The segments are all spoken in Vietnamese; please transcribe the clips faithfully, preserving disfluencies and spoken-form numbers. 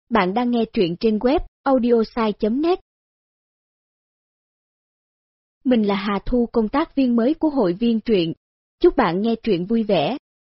Bạn đang nghe truyện trên web audiosai chấm net. Mình là Hà Thu, công tác viên mới của hội viên truyện. Chúc bạn nghe truyện vui vẻ.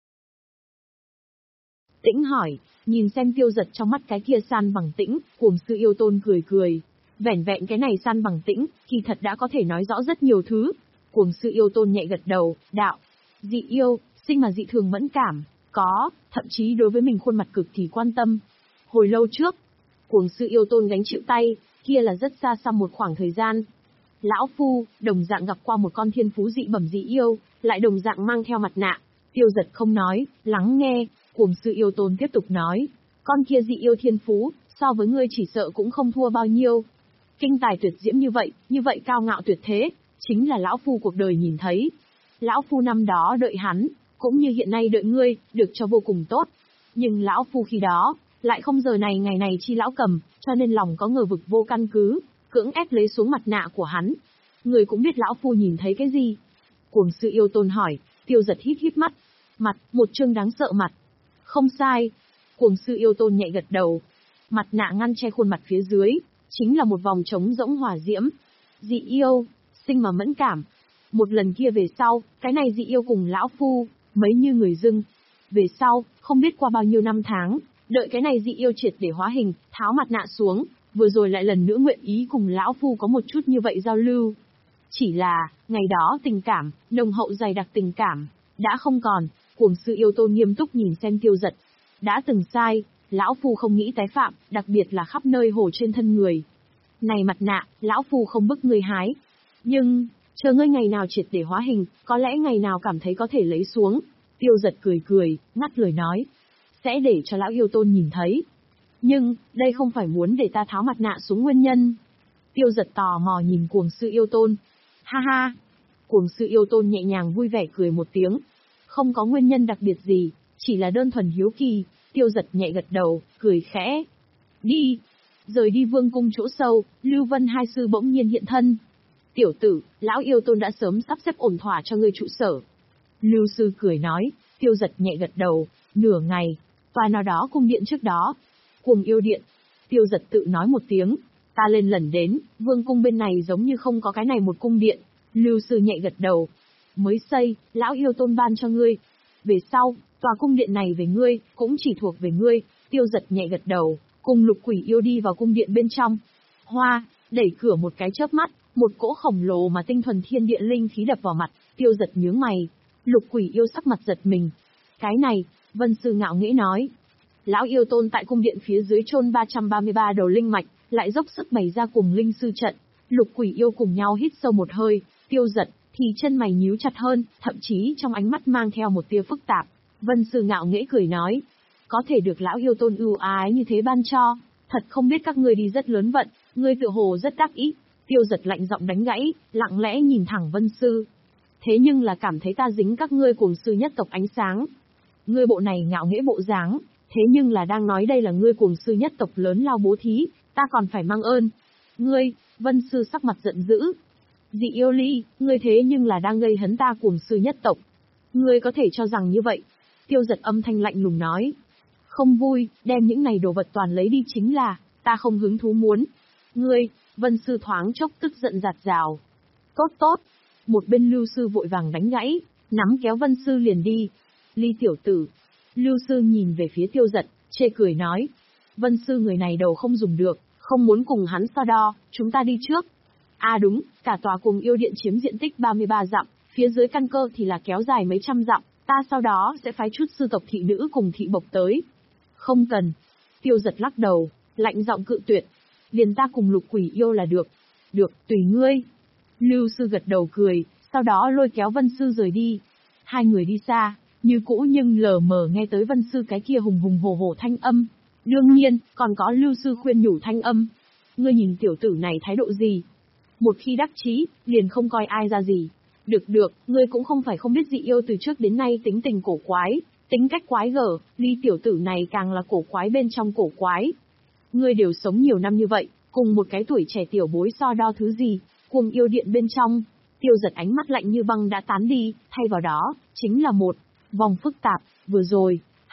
Tĩnh hỏi, nhìn xem Tiêu Giật trong mắt cái kia san bằng Tĩnh, Cuồng Sư Yêu Tôn cười cười. Vẻn vẹn cái này san bằng Tĩnh, kỳ thật đã có thể nói rõ rất nhiều thứ. Cuồng Sư Yêu Tôn nhẹ gật đầu, đạo, dị yêu, sinh mà dị thường mẫn cảm, có, thậm chí đối với mình khuôn mặt cực kỳ quan tâm. Hồi lâu trước, Cuồng Sư Yêu Tôn gánh chịu tay, kia là rất xa xăm một khoảng thời gian. Lão Phu, đồng dạng gặp qua một con thiên phú dị bẩm dị yêu, lại đồng dạng mang theo mặt nạ. Tiêu Giật không nói, lắng nghe, Cuồng Sư Yêu Tôn tiếp tục nói. Con kia dị yêu thiên phú, so với ngươi chỉ sợ cũng không thua bao nhiêu. Kinh tài tuyệt diễm như vậy, như vậy cao ngạo tuyệt thế, chính là Lão Phu cuộc đời nhìn thấy. Lão Phu năm đó đợi hắn, cũng như hiện nay đợi ngươi, được cho vô cùng tốt. Nhưng Lão Phu khi đó, lại không giờ này ngày này chi lão cầm, cho nên lòng có ngờ vực vô căn cứ, cưỡng ép lấy xuống mặt nạ của hắn. Người cũng biết Lão Phu nhìn thấy cái gì? Cuồng Sư Yêu Tôn hỏi. Tiêu Giật híp híp mắt. Mặt, một trương đáng sợ mặt. Không sai. Cuồng Sư Yêu Tôn nhẹ gật đầu. Mặt nạ ngăn che khuôn mặt phía dưới, chính là một vòng trống rỗng hỏa diễm. Dị yêu, sinh mà mẫn cảm. Một lần kia về sau, cái này dị yêu cùng Lão Phu, mấy như người dưng. Về sau, không biết qua bao nhiêu năm tháng, đợi cái này dị yêu triệt để hóa hình, tháo mặt nạ xuống, vừa rồi lại lần nữa nguyện ý cùng Lão Phu có một chút như vậy giao lưu. Chỉ là, ngày đó tình cảm, nồng hậu dày đặc tình cảm, đã không còn. Cuồng Sư Yêu Tôn nghiêm túc nhìn xem Tiêu Giật. Đã từng sai, Lão Phu không nghĩ tái phạm, đặc biệt là khắp nơi hổ trên thân người. Này mặt nạ, Lão Phu không bức ngươi hái. Nhưng, chờ ngươi ngày nào triệt để hóa hình, có lẽ ngày nào cảm thấy có thể lấy xuống. Tiêu Giật cười cười, ngắt lời nói. Sẽ để cho Lão Yêu Tôn nhìn thấy. Nhưng, đây không phải muốn để ta tháo mặt nạ xuống nguyên nhân. Tiêu Giật tò mò nhìn Cuồng Sư Yêu Tôn. Ha ha! Cuồng Sư Yêu Tôn nhẹ nhàng vui vẻ cười một tiếng. Không có nguyên nhân đặc biệt gì, chỉ là đơn thuần hiếu kỳ. Tiêu Giật nhẹ gật đầu, cười khẽ. Đi! Rời đi vương cung chỗ sâu, Lưu Vân hai sư bỗng nhiên hiện thân. Tiểu tử, Lão Yêu Tôn đã sớm sắp xếp ổn thỏa cho ngươi trụ sở. Lưu sư cười nói. Tiêu Giật nhẹ gật đầu. Nửa ngày, tòa nào đó cung điện trước đó. Cuồng Yêu Điện. Tiêu Giật tự nói một tiếng. Ta lên lần đến, vương cung bên này giống như không có cái này một cung điện. Lưu sư nhẹ gật đầu. Mới xây, Lão Yêu Tôn ban cho ngươi. Về sau, tòa cung điện này về ngươi, cũng chỉ thuộc về ngươi. Tiêu Giật nhẹ gật đầu, cùng Lục Quỷ Yêu đi vào cung điện bên trong. Hoa, đẩy cửa một cái chớp mắt, một cỗ khổng lồ mà tinh thuần thiên địa linh khí đập vào mặt. Tiêu Giật nhướng mày. Lục Quỷ Yêu sắc mặt giật mình. Cái này, Vân Sư ngạo nghễ nói. Lão Yêu Tôn tại cung điện phía dưới chôn ba trăm ba mươi ba đầu linh mạch, lại dốc sức bày ra cùng linh sư trận. Lục Quỷ Yêu cùng nhau hít sâu một hơi. Tiêu Giật thì chân mày nhíu chặt hơn, thậm chí trong ánh mắt mang theo một tia phức tạp. Vân Sư ngạo nghễ cười nói, có thể được Lão Yêu Tôn ưu ái như thế ban cho, thật không biết các ngươi đi rất lớn vận, ngươi tựa hồ rất đắc ý. Tiêu Giật lạnh giọng đánh gãy, lặng lẽ nhìn thẳng Vân Sư. Thế nhưng là cảm thấy ta dính các ngươi Cuồng Sư nhất tộc ánh sáng. Ngươi bộ này ngạo nghễ bộ dáng, thế nhưng là đang nói đây là ngươi Cuồng Sư nhất tộc lớn lao bố thí, ta còn phải mang ơn. Ngươi, Vân Sư sắc mặt giận dữ. Dị yêu ly, ngươi thế nhưng là đang gây hấn ta Cuồng Sư nhất tộc. Ngươi có thể cho rằng như vậy. Tiêu Giật âm thanh lạnh lùng nói. Không vui, đem những này đồ vật toàn lấy đi chính là, ta không hứng thú muốn. Ngươi, Vân Sư thoáng chốc tức giận giạt rào. Tốt tốt. Một bên Lưu Sư vội vàng đánh gãy, nắm kéo Vân Sư liền đi. Ly tiểu tử. Lưu Sư nhìn về phía Tiêu Giật, chê cười nói. Vân Sư người này đầu không dùng được, không muốn cùng hắn so đo, chúng ta đi trước. À đúng, cả tòa Cuồng Yêu Điện chiếm diện tích ba mươi ba dặm, phía dưới căn cơ thì là kéo dài mấy trăm dặm, ta sau đó sẽ phái chút sư tộc thị nữ cùng thị bộc tới. Không cần. Tiêu Giật lắc đầu, lạnh giọng cự tuyệt. Liền ta cùng Lục Quỷ Yêu là được. Được, tùy ngươi. Lưu Sư gật đầu cười, sau đó lôi kéo Vân Sư rời đi. Hai người đi xa, như cũ nhưng lờ mờ nghe tới Vân Sư cái kia hùng hùng hổ hổ thanh âm. Đương nhiên, còn có Lưu Sư khuyên nhủ thanh âm. Ngươi nhìn tiểu tử này thái độ gì? Một khi đắc chí, liền không coi ai ra gì. Được được, ngươi cũng không phải không biết dị yêu từ trước đến nay tính tình cổ quái, tính cách quái gở, Ly tiểu tử này càng là cổ quái bên trong cổ quái. Ngươi đều sống nhiều năm như vậy, cùng một cái tuổi trẻ tiểu bối so đo thứ gì? Cuồng Yêu Điện bên trong, Tiêu Giật ánh mắt lạnh như băng đã tán đi, thay vào đó, chính là một vòng phức tạp. Vừa rồi,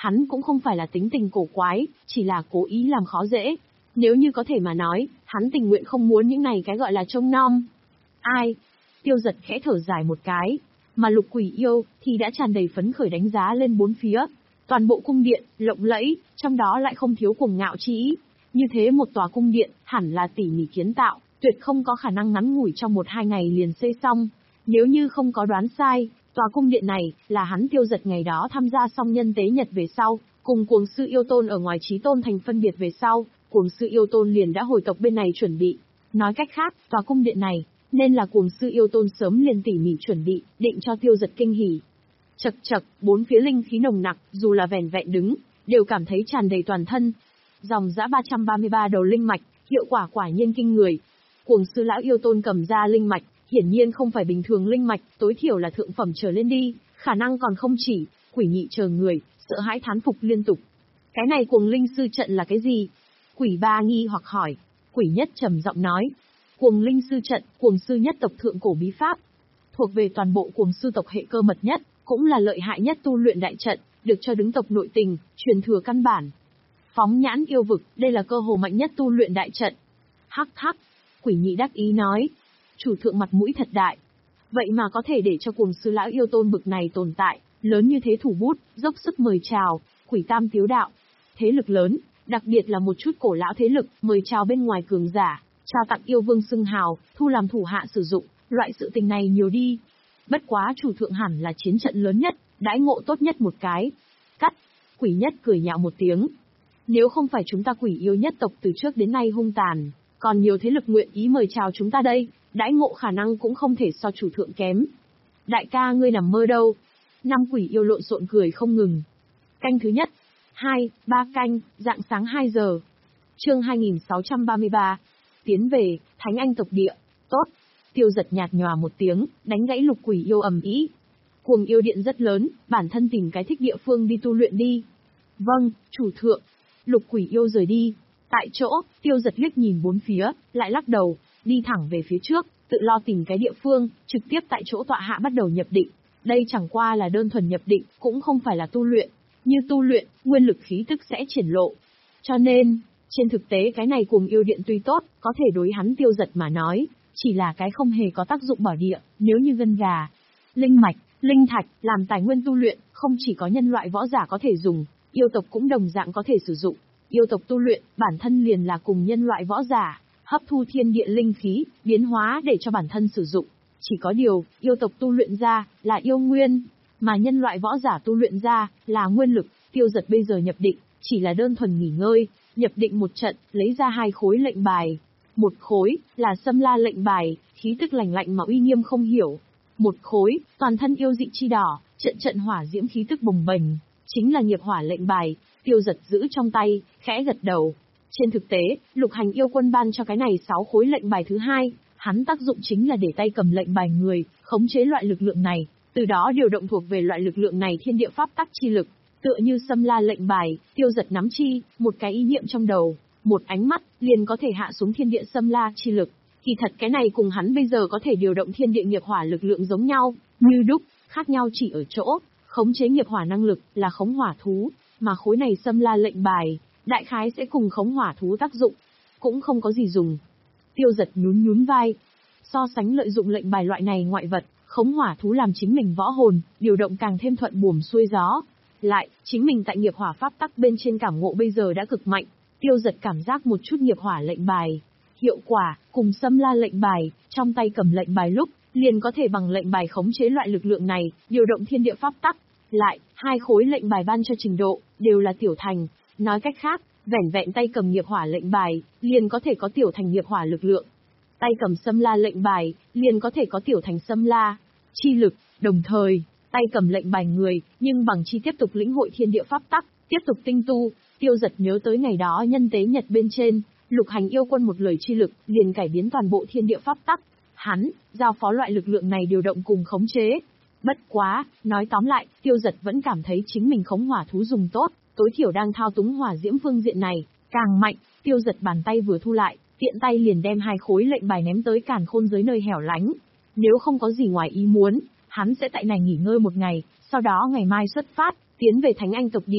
hắn cũng không phải là tính tình cổ quái, chỉ là cố ý làm khó dễ. Nếu như có thể mà nói, hắn tình nguyện không muốn những này cái gọi là trông nom. Ai? Tiêu Giật khẽ thở dài một cái, mà Lục Quỷ Yêu thì đã tràn đầy phấn khởi đánh giá lên bốn phía. Toàn bộ cung điện, lộng lẫy, trong đó lại không thiếu cuồng ngạo chi ý. Như thế một tòa cung điện, hẳn là tỉ mỉ kiến tạo, tuyệt không có khả năng ngắn ngủi trong một hai ngày liền xây xong. Nếu như không có đoán sai, tòa cung điện này là hắn Tiêu Giật ngày đó tham gia xong nhân tế nhật về sau, cùng cuồng sư yêu tôn ở ngoài Chí Tôn thành phân biệt về sau, cuồng sư yêu tôn liền đã hồi tộc bên này chuẩn bị. Nói cách khác, tòa cung điện này nên là cuồng sư yêu tôn sớm liền tỉ mỉ chuẩn bị, định cho Tiêu Giật kinh hỉ. Chậc chậc, bốn phía linh khí nồng nặc, dù là vẻn vẹn đứng, đều cảm thấy tràn đầy toàn thân. Dòng dã ba trăm ba mươi ba đầu linh mạch, hiệu quả quả nhiên kinh người. Cuồng sư lão yêu tôn cầm ra linh mạch, hiển nhiên không phải bình thường linh mạch, tối thiểu là thượng phẩm trở lên đi, khả năng còn không chỉ, Quỷ Nhị chờ người, sợ hãi thán phục liên tục. Cái này cuồng linh sư trận là cái gì? Quỷ Ba nghi hoặc hỏi. Quỷ Nhất trầm giọng nói, cuồng linh sư trận, cuồng sư nhất tộc thượng cổ bí pháp, thuộc về toàn bộ cuồng sư tộc hệ cơ mật nhất, cũng là lợi hại nhất tu luyện đại trận, được cho đứng tộc nội tình, truyền thừa căn bản. Phóng nhãn yêu vực, đây là cơ hồ mạnh nhất tu luyện đại trận. Hắc hắc, Quỷ Nhị đắc ý nói, chủ thượng mặt mũi thật đại. Vậy mà có thể để cho cuồng sư lão yêu tôn bực này tồn tại, lớn như thế thủ bút, dốc sức mời chào, Quỷ Tam tiếu đạo. Thế lực lớn, đặc biệt là một chút cổ lão thế lực, mời chào bên ngoài cường giả, trao tặng yêu vương xưng hào, thu làm thủ hạ sử dụng, loại sự tình này nhiều đi. Bất quá chủ thượng hẳn là chiến trận lớn nhất, đãi ngộ tốt nhất một cái. Cắt, Quỷ Nhất cười nhạo một tiếng. Nếu không phải chúng ta Quỷ Yêu nhất tộc từ trước đến nay hung tàn, còn nhiều thế lực nguyện ý mời chào chúng ta đây, đãi ngộ khả năng cũng không thể so chủ thượng kém. Đại ca ngươi nằm mơ đâu? Năm Quỷ Yêu lộn xộn cười không ngừng. Canh thứ nhất, hai, ba canh, rạng sáng hai giờ. Chương hai nghìn sáu trăm ba mươi ba. Tiến về, Thánh Anh tộc địa. Tốt. Tiêu Giật nhạt nhòa một tiếng, đánh gãy Lục Quỷ Yêu ầm ĩ. Cuồng yêu điện rất lớn, bản thân tìm cái thích địa phương đi tu luyện đi. Vâng, chủ thượng. Lục Quỷ Yêu rời đi. Tại chỗ, Tiêu Giật liếc nhìn bốn phía, lại lắc đầu, đi thẳng về phía trước, tự lo tìm cái địa phương, trực tiếp tại chỗ tọa hạ bắt đầu nhập định. Đây chẳng qua là đơn thuần nhập định, cũng không phải là tu luyện. Như tu luyện, nguyên lực khí tức sẽ triển lộ. Cho nên, trên thực tế cái này cuồng yêu điện tuy tốt, có thể đối hắn Tiêu Giật mà nói, chỉ là cái không hề có tác dụng bảo địa, nếu như gân gà, linh mạch, linh thạch, làm tài nguyên tu luyện, không chỉ có nhân loại võ giả có thể dùng, yêu tộc cũng đồng dạng có thể sử dụng. Yêu tộc tu luyện, bản thân liền là cùng nhân loại võ giả, hấp thu thiên địa linh khí, biến hóa để cho bản thân sử dụng. Chỉ có điều, yêu tộc tu luyện ra, là yêu nguyên, mà nhân loại võ giả tu luyện ra, là nguyên lực. Tiêu Giật bây giờ nhập định, chỉ là đơn thuần nghỉ ngơi, nhập định một trận, lấy ra hai khối lệnh bài. Một khối, là Xâm La lệnh bài, khí tức lành lạnh mà uy nghiêm không hiểu. Một khối, toàn thân yêu dị chi đỏ, trận trận hỏa diễm khí tức bồng bềnh, chính là nghiệp hỏa lệnh bài. Tiêu Giật giữ trong tay, khẽ gật đầu. Trên thực tế, Lục Hành yêu quân ban cho cái này sáu khối lệnh bài thứ hai, hắn tác dụng chính là để tay cầm lệnh bài người, khống chế loại lực lượng này, từ đó điều động thuộc về loại lực lượng này thiên địa pháp tắc chi lực. Tựa như Xâm La lệnh bài, Tiêu Giật nắm chi, một cái ý niệm trong đầu, một ánh mắt, liền có thể hạ xuống thiên địa Xâm La chi lực. Kỳ thật cái này cùng hắn bây giờ có thể điều động thiên địa nghiệp hỏa lực lượng giống nhau, như đúc, khác nhau chỉ ở chỗ, khống chế nghiệp hỏa năng lực là khống hỏa thú, mà khối này Xâm La lệnh bài, đại khái sẽ cùng khống hỏa thú tác dụng, cũng không có gì dùng. Tiêu Giật nhún nhún vai, so sánh lợi dụng lệnh bài loại này ngoại vật, khống hỏa thú làm chính mình võ hồn, điều động càng thêm thuận buồm xuôi gió. Lại, chính mình tại nghiệp hỏa pháp tắc bên trên cảm ngộ bây giờ đã cực mạnh, Tiêu Giật cảm giác một chút nghiệp hỏa lệnh bài. Hiệu quả, cùng Xâm La lệnh bài, trong tay cầm lệnh bài lúc, liền có thể bằng lệnh bài khống chế loại lực lượng này, điều động thiên địa pháp tắc. Lại, hai khối lệnh bài ban cho trình độ, đều là tiểu thành. Nói cách khác, vẻn vẹn tay cầm nghiệp hỏa lệnh bài, liền có thể có tiểu thành nghiệp hỏa lực lượng. Tay cầm Xâm La lệnh bài, liền có thể có tiểu thành Xâm La chi lực, đồng thời, tay cầm lệnh bài người, nhưng bằng chi tiếp tục lĩnh hội thiên địa pháp tắc, tiếp tục tinh tu. Tiêu Giật nhớ tới ngày đó nhân tế nhật bên trên, Lục Hành yêu quân một lời chi lực, liền cải biến toàn bộ thiên địa pháp tắc. Hắn, giao phó loại lực lượng này điều động cùng khống chế. Bất quá, nói tóm lại, Tiêu Giật vẫn cảm thấy chính mình khống hỏa thú dùng tốt, tối thiểu đang thao túng hỏa diễm phương diện này, càng mạnh. Tiêu Giật bàn tay vừa thu lại, tiện tay liền đem hai khối lệnh bài ném tới càn khôn giới nơi hẻo lánh. Nếu không có gì ngoài ý muốn, hắn sẽ tại này nghỉ ngơi một ngày, sau đó ngày mai xuất phát, tiến về Thánh Anh tộc địa.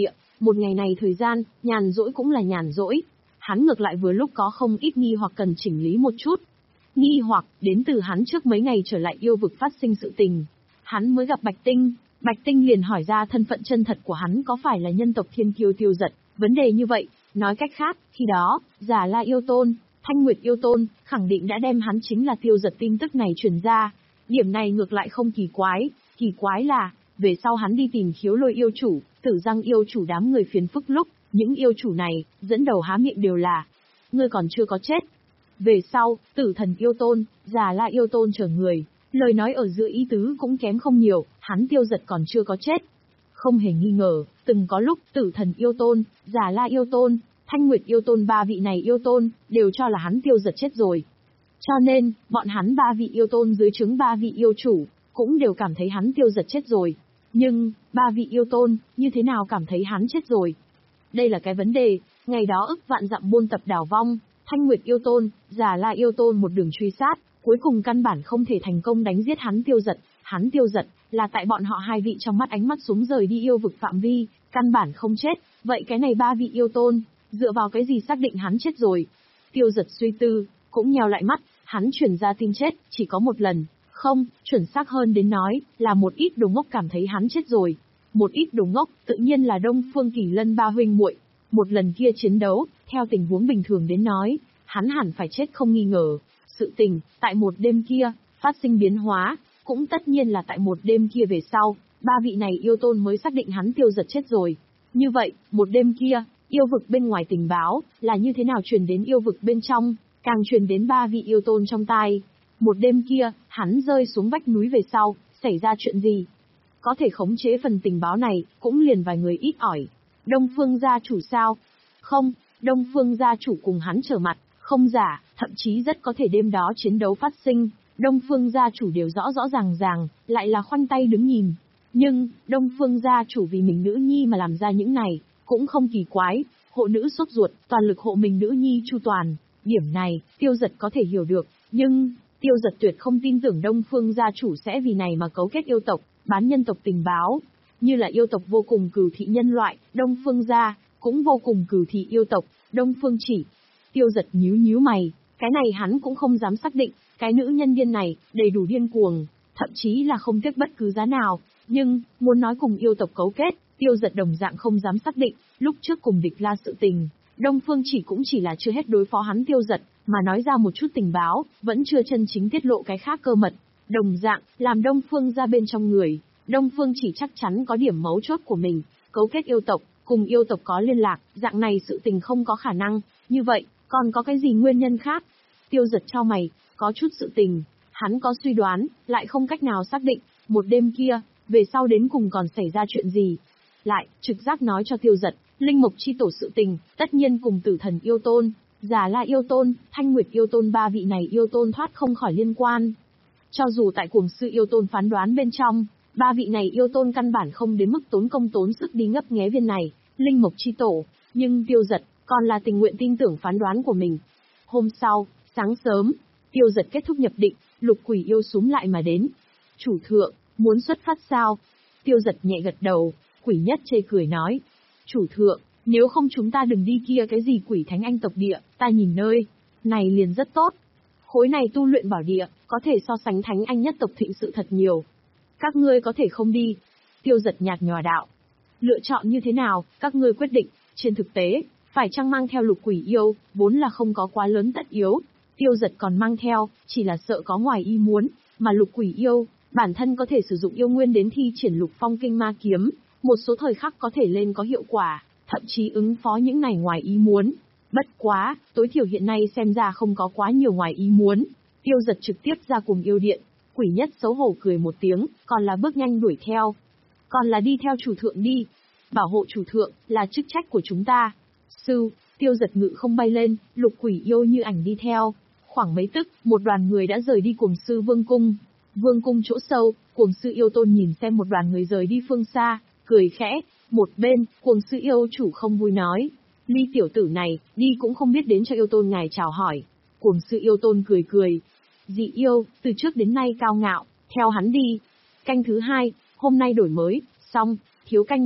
một ngày này thời gian, nhàn rỗi cũng là nhàn rỗi. Hắn ngược lại vừa lúc có không ít nghi hoặc cần chỉnh lý một chút. Nghi hoặc, đến từ hắn trước mấy ngày trở lại yêu vực phát sinh sự tình. Hắn mới gặp Bạch Tinh, Bạch Tinh liền hỏi ra thân phận chân thật của hắn có phải là nhân tộc Thiên Kiêu Tiêu Dật. Vấn đề như vậy, nói cách khác, khi đó, Già La Yêu Tôn, Thanh Nguyệt Yêu Tôn, khẳng định đã đem hắn chính là Tiêu Dật tin tức này truyền ra. Điểm này ngược lại không kỳ quái, kỳ quái là, về sau hắn đi tìm Khiếu Lôi yêu chủ, Tử Giang yêu chủ đám người phiền phức lúc, những yêu chủ này, dẫn đầu há miệng đều là, ngươi còn chưa có chết. Về sau, Tử Thần Yêu Tôn, Già La Yêu Tôn chờ người, lời nói ở giữa ý tứ cũng kém không nhiều, hắn Tiêu Dật còn chưa có chết. Không hề nghi ngờ, từng có lúc Tử Thần Yêu Tôn, Già La Yêu Tôn, Thanh Nguyệt Yêu Tôn ba vị này yêu tôn, đều cho là hắn Tiêu Dật chết rồi. Cho nên, bọn hắn ba vị yêu tôn dưới trướng ba vị yêu chủ, cũng đều cảm thấy hắn Tiêu Dật chết rồi. Nhưng, ba vị yêu tôn, như thế nào cảm thấy hắn chết rồi? Đây là cái vấn đề, ngày đó ức vạn dặm buôn tập đảo vong, Thanh Nguyệt Yêu Tôn, Già La Yêu Tôn một đường truy sát, cuối cùng căn bản không thể thành công đánh giết hắn Tiêu Dật. Hắn Tiêu Dật, là tại bọn họ hai vị trong mắt ánh mắt xuống rời đi yêu vực phạm vi, căn bản không chết, vậy cái này ba vị yêu tôn, dựa vào cái gì xác định hắn chết rồi? Tiêu Dật suy tư, cũng nheo lại mắt, hắn truyền ra tin chết, chỉ có một lần, không, chuẩn xác hơn đến nói, là một ít đồ ngốc cảm thấy hắn chết rồi. Một ít đồ ngốc, tự nhiên là Đông Phương Kỳ Lân ba huynh muội. Một lần kia chiến đấu, theo tình huống bình thường đến nói, hắn hẳn phải chết không nghi ngờ. Sự tình, tại một đêm kia, phát sinh biến hóa, cũng tất nhiên là tại một đêm kia về sau, ba vị này yêu tôn mới xác định hắn Tiêu Dật chết rồi. Như vậy, một đêm kia, yêu vực bên ngoài tình báo, là như thế nào truyền đến yêu vực bên trong, càng truyền đến ba vị yêu tôn trong tai. Một đêm kia, hắn rơi xuống vách núi về sau, xảy ra chuyện gì? Có thể khống chế phần tình báo này, cũng liền vài người ít ỏi. Đông Phương gia chủ sao? Không, Đông Phương gia chủ cùng hắn trở mặt, không giả, thậm chí rất có thể đêm đó chiến đấu phát sinh, Đông Phương gia chủ đều rõ rõ ràng ràng, lại là khoanh tay đứng nhìn. Nhưng, Đông Phương gia chủ vì mình nữ nhi mà làm ra những này, cũng không kỳ quái, hộ nữ sốt ruột, toàn lực hộ mình nữ nhi chu toàn. Điểm này, Tiêu Dật có thể hiểu được, nhưng, Tiêu Dật tuyệt không tin tưởng Đông Phương gia chủ sẽ vì này mà cấu kết yêu tộc, bán nhân tộc tình báo. Như là yêu tộc vô cùng cừu thị nhân loại, Đông Phương gia, cũng vô cùng cừu thị yêu tộc, Đông Phương chỉ. Tiêu Dật nhíu nhíu mày, cái này hắn cũng không dám xác định, cái nữ nhân điên này, đầy đủ điên cuồng, thậm chí là không tiếc bất cứ giá nào, nhưng, muốn nói cùng yêu tộc cấu kết, Tiêu Dật đồng dạng không dám xác định, lúc trước cùng địch la sự tình, Đông Phương chỉ cũng chỉ là chưa hết đối phó hắn Tiêu Dật, mà nói ra một chút tình báo, vẫn chưa chân chính tiết lộ cái khác cơ mật. Đồng dạng, làm Đông Phương ra bên trong người, Đông Phương chỉ chắc chắn có điểm mấu chốt của mình, cấu kết yêu tộc, cùng yêu tộc có liên lạc, dạng này sự tình không có khả năng, như vậy, còn có cái gì nguyên nhân khác? Tiêu Dật chau mày, có chút sự tình, hắn có suy đoán, lại không cách nào xác định, một đêm kia, về sau đến cùng còn xảy ra chuyện gì. Lại, trực giác nói cho Tiêu Dật, Linh Mộc chi tổ sự tình, tất nhiên cùng Tử Thần Yêu Tôn, Già La Yêu Tôn, Thanh Nguyệt Yêu Tôn ba vị này yêu tôn thoát không khỏi liên quan. Cho dù tại Cuồng Sư Yêu Tôn phán đoán bên trong, ba vị này yêu tôn căn bản không đến mức tốn công tốn sức đi ngấp nghé viên này, Linh Mộc chi tổ, nhưng Tiêu Dật, còn là tình nguyện tin tưởng phán đoán của mình. Hôm sau, sáng sớm, Tiêu Dật kết thúc nhập định, Lục Quỷ yêu súm lại mà đến. Chủ thượng, muốn xuất phát sao? Tiêu Dật nhẹ gật đầu, Quỷ Nhất chê cười nói. Chủ thượng, nếu không chúng ta đừng đi kia cái gì Quỷ Thánh Anh tộc địa, ta nhìn nơi này liền rất tốt. Khối này tu luyện bảo địa, có thể so sánh Thánh Anh nhất tộc thịnh sự thật nhiều. Các ngươi có thể không đi. Tiêu Dật nhạt nhòa đạo. Lựa chọn như thế nào, các ngươi quyết định, trên thực tế, phải chăng mang theo Lục Quỷ yêu, vốn là không có quá lớn tất yếu. Tiêu Dật còn mang theo, chỉ là sợ có ngoài ý muốn, mà Lục Quỷ yêu, bản thân có thể sử dụng yêu nguyên đến thi triển Lục Phong Kinh Ma Kiếm, một số thời khắc có thể lên có hiệu quả, thậm chí ứng phó những này ngoài ý muốn. Bất quá, tối thiểu hiện nay xem ra không có quá nhiều ngoài ý muốn. Tiêu Dật trực tiếp ra cùng yêu điện, Quỷ Nhất xấu hổ cười một tiếng, còn là bước nhanh đuổi theo. Còn là đi theo chủ thượng đi. Bảo hộ chủ thượng, là chức trách của chúng ta. Sư, Tiêu Dật ngự không bay lên, Lục Quỷ yêu như ảnh đi theo. Khoảng mấy tức, một đoàn người đã rời đi Cuồng Sư Vương Cung. Vương Cung chỗ sâu, Cuồng Sư Yêu Tôn nhìn xem một đoàn người rời đi phương xa, cười khẽ. Một bên, Cuồng Sư Yêu chủ không vui nói. Ly tiểu tử này, đi cũng không biết đến cho Yêu Tôn ngài chào hỏi. Cuồng Sư Yêu Tôn cười cười. Dị yêu, từ trước đến nay cao ngạo, theo hắn đi. Canh thứ hai, hôm nay đổi mới, xong, thiếu canh một,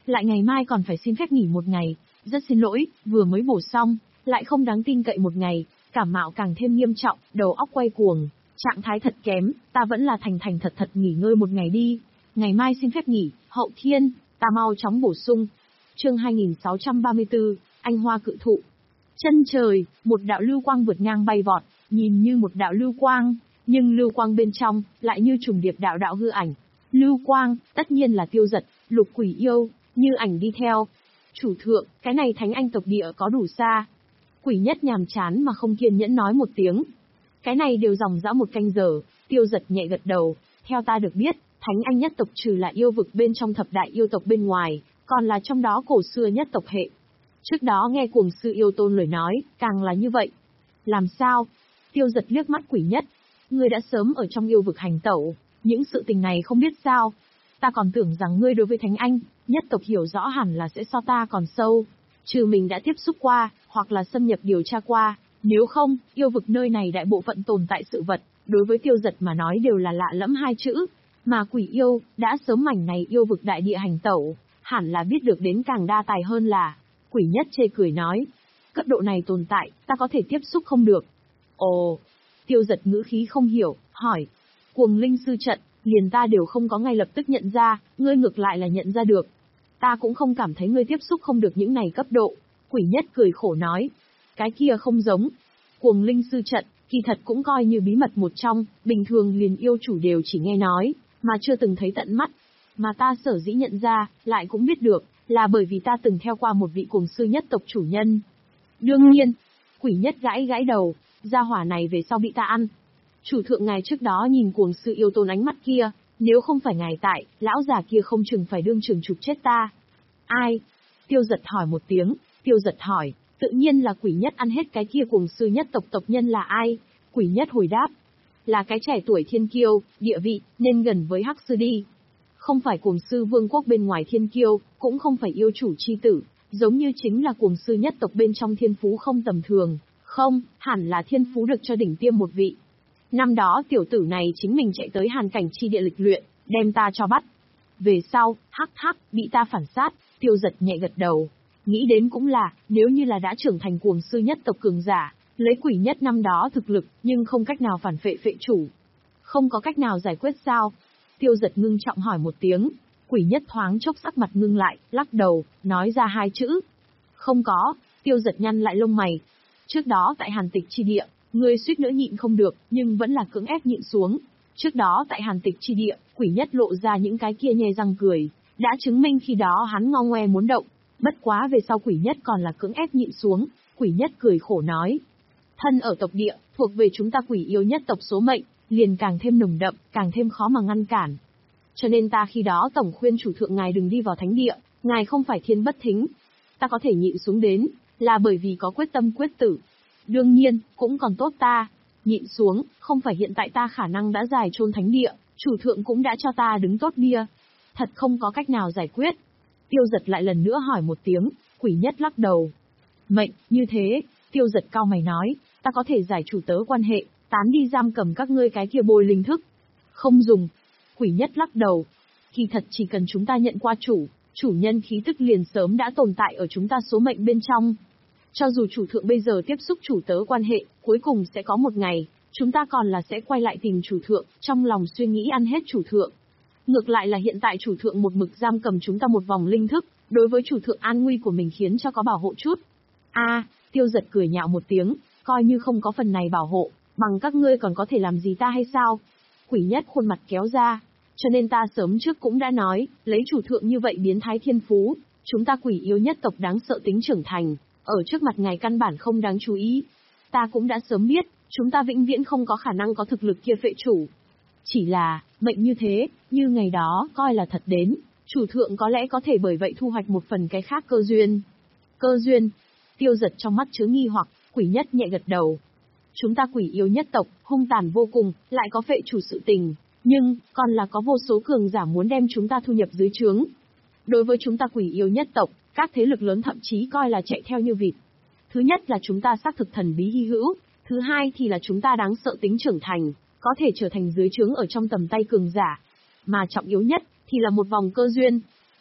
lại ngày mai còn phải xin phép nghỉ một ngày, rất xin lỗi, vừa mới bổ xong, lại không đáng tin cậy một ngày, cảm mạo càng thêm nghiêm trọng, đầu óc quay cuồng, trạng thái thật kém, ta vẫn là thành thành thật thật nghỉ ngơi một ngày đi, ngày mai xin phép nghỉ, hậu thiên, ta mau chóng bổ sung. Chương hai nghìn sáu trăm ba mươi tư, Anh Hoa Cự Thụ. Chân trời, một đạo lưu quang vượt ngang bay vọt, nhìn như một đạo lưu quang, nhưng lưu quang bên trong, lại như trùng điệp đạo đạo hư ảnh. Lưu quang, tất nhiên là Tiêu Dật, Lục Quỷ Yêu, như ảnh đi theo. Chủ thượng, cái này Thánh Anh tộc địa có đủ xa. Quỷ Nhất nhàm chán mà không kiên nhẫn nói một tiếng. Cái này đều dòng dã một canh giờ, Tiêu Dật nhẹ gật đầu, theo ta được biết, Thánh Anh nhất tộc trừ là yêu vực bên trong thập đại yêu tộc bên ngoài, còn là trong đó cổ xưa nhất tộc hệ. Trước đó nghe Cuồng Sư Yêu Tôn lời nói, càng là như vậy. Làm sao? Tiêu Dật liếc mắt Quỷ Nhất. Ngươi đã sớm ở trong yêu vực hành tẩu, những sự tình này không biết sao? Ta còn tưởng rằng ngươi đối với Thánh Anh, nhất tộc hiểu rõ hẳn là sẽ so ta còn sâu. Trừ mình đã tiếp xúc qua, hoặc là xâm nhập điều tra qua, nếu không, yêu vực nơi này đại bộ phận tồn tại sự vật, đối với Tiêu Dật mà nói đều là lạ lẫm hai chữ. Mà Quỷ Yêu, đã sớm mảnh này yêu vực đại địa hành tẩu, hẳn là biết được đến càng đa tài hơn là. Quỷ Nhất chê cười nói, cấp độ này tồn tại, ta có thể tiếp xúc không được. Ồ, Tiêu Dật ngữ khí không hiểu, hỏi, Cuồng Linh sư trận, liền ta đều không có ngay lập tức nhận ra, ngươi ngược lại là nhận ra được. Ta cũng không cảm thấy ngươi tiếp xúc không được những này cấp độ. Quỷ Nhất cười khổ nói, cái kia không giống. Cuồng Linh sư trận, kỳ thật cũng coi như bí mật một trong, bình thường liền yêu chủ đều chỉ nghe nói, mà chưa từng thấy tận mắt. Mà ta sở dĩ nhận ra, lại cũng biết được, là bởi vì ta từng theo qua một vị cuồng sư nhất tộc chủ nhân. Đương nhiên, Quỷ Nhất gãi gãi đầu, gia hỏa này về sau bị ta ăn. Chủ thượng ngài trước đó nhìn Cuồng Sư Yêu Tôn ánh mắt kia, nếu không phải ngài tại, lão già kia không chừng phải đương trường chụp chết ta. Ai? Tiêu Dật hỏi một tiếng, Tiêu Dật hỏi, tự nhiên là Quỷ Nhất ăn hết cái kia Cuồng Sư nhất tộc tộc nhân là ai? Quỷ Nhất hồi đáp, là cái trẻ tuổi thiên kiêu, địa vị, nên gần với Hắc Sư đi. Không phải Cuồng Sư vương quốc bên ngoài thiên kiêu, cũng không phải yêu chủ chi tử, giống như chính là Cuồng Sư nhất tộc bên trong thiên phú không tầm thường, không, hẳn là thiên phú được cho đỉnh tiêm một vị. Năm đó tiểu tử này chính mình chạy tới Hàn Cảnh chi địa lịch luyện, đem ta cho bắt. Về sau, hắc hắc, bị ta phản sát, Tiêu Dật nhẹ gật đầu. Nghĩ đến cũng là, nếu như là đã trưởng thành Cuồng Sư nhất tộc cường giả, lấy Quỷ Nhất năm đó thực lực, nhưng không cách nào phản phệ phệ chủ. Không có cách nào giải quyết sao? Tiêu Dật ngưng trọng hỏi một tiếng. Quỷ Nhất thoáng chốc sắc mặt ngưng lại, lắc đầu, nói ra hai chữ. Không có. Tiêu Dật nhăn lại lông mày. Trước đó tại Hàn Tịch chi địa, ngươi suýt nữa nhịn không được, nhưng vẫn là cưỡng ép nhịn xuống. Trước đó tại Hàn Tịch chi địa, Quỷ Nhất lộ ra những cái kia nhe răng cười, đã chứng minh khi đó hắn ngo ngoe muốn động. Bất quá về sau Quỷ Nhất còn là cưỡng ép nhịn xuống. Quỷ Nhất cười khổ nói, thân ở tộc địa, thuộc về chúng ta Quỷ Yêu nhất tộc số mệnh, liền càng thêm nồng đậm, càng thêm khó mà ngăn cản. Cho nên ta khi đó tổng khuyên chủ thượng ngài đừng đi vào thánh địa, ngài không phải thiên bất thính. Ta có thể nhịn xuống đến, là bởi vì có quyết tâm quyết tử. Đương nhiên, cũng còn tốt ta. Nhịn xuống, không phải hiện tại ta khả năng đã giải chôn thánh địa, chủ thượng cũng đã cho ta đứng tốt bia. Thật không có cách nào giải quyết. Tiêu Dật lại lần nữa hỏi một tiếng, Quỷ Nhất lắc đầu. Mệnh, như thế, Tiêu Dật cau mày nói, ta có thể giải chủ tớ quan hệ, tán đi giam cầm các ngươi cái kia bồi linh thức. Không dùng. Quỷ Nhất lắc đầu. Kỳ thật chỉ cần chúng ta nhận qua chủ, chủ nhân khí tức liền sớm đã tồn tại ở chúng ta số mệnh bên trong. Cho dù chủ thượng bây giờ tiếp xúc chủ tớ quan hệ, cuối cùng sẽ có một ngày, chúng ta còn là sẽ quay lại tìm chủ thượng, trong lòng suy nghĩ ăn hết chủ thượng. Ngược lại là hiện tại chủ thượng một mực giam cầm chúng ta một vòng linh thức, đối với chủ thượng an nguy của mình khiến cho có bảo hộ chút. A, à, Tiêu Dật cười nhạo một tiếng, coi như không có phần này bảo hộ, bằng các ngươi còn có thể làm gì ta hay sao? Quỷ Nhất khuôn mặt kéo ra, cho nên ta sớm trước cũng đã nói, lấy chủ thượng như vậy biến thái thiên phú, chúng ta Quỷ Yêu nhất tộc đáng sợ tính trưởng thành, ở trước mặt ngài căn bản không đáng chú ý. Ta cũng đã sớm biết, chúng ta vĩnh viễn không có khả năng có thực lực kia phệ chủ. Chỉ là, mệnh như thế, như ngày đó, coi là thật đến, chủ thượng có lẽ có thể bởi vậy thu hoạch một phần cái khác cơ duyên. Cơ duyên? Tiêu Dật trong mắt chứa nghi hoặc, Quỷ Nhất nhẹ gật đầu. Chúng ta Quỷ Yêu nhất tộc, hung tàn vô cùng, lại có phệ chủ sự tình, nhưng, còn là có vô số cường giả muốn đem chúng ta thu nhập dưới trướng. Đối với chúng ta Quỷ Yêu nhất tộc, các thế lực lớn thậm chí coi là chạy theo như vịt. Thứ nhất là chúng ta xác thực thần bí hy hữu, thứ hai thì là chúng ta đáng sợ tính trưởng thành, có thể trở thành dưới trướng ở trong tầm tay cường giả. Mà trọng yếu nhất, thì là một vòng cơ duyên.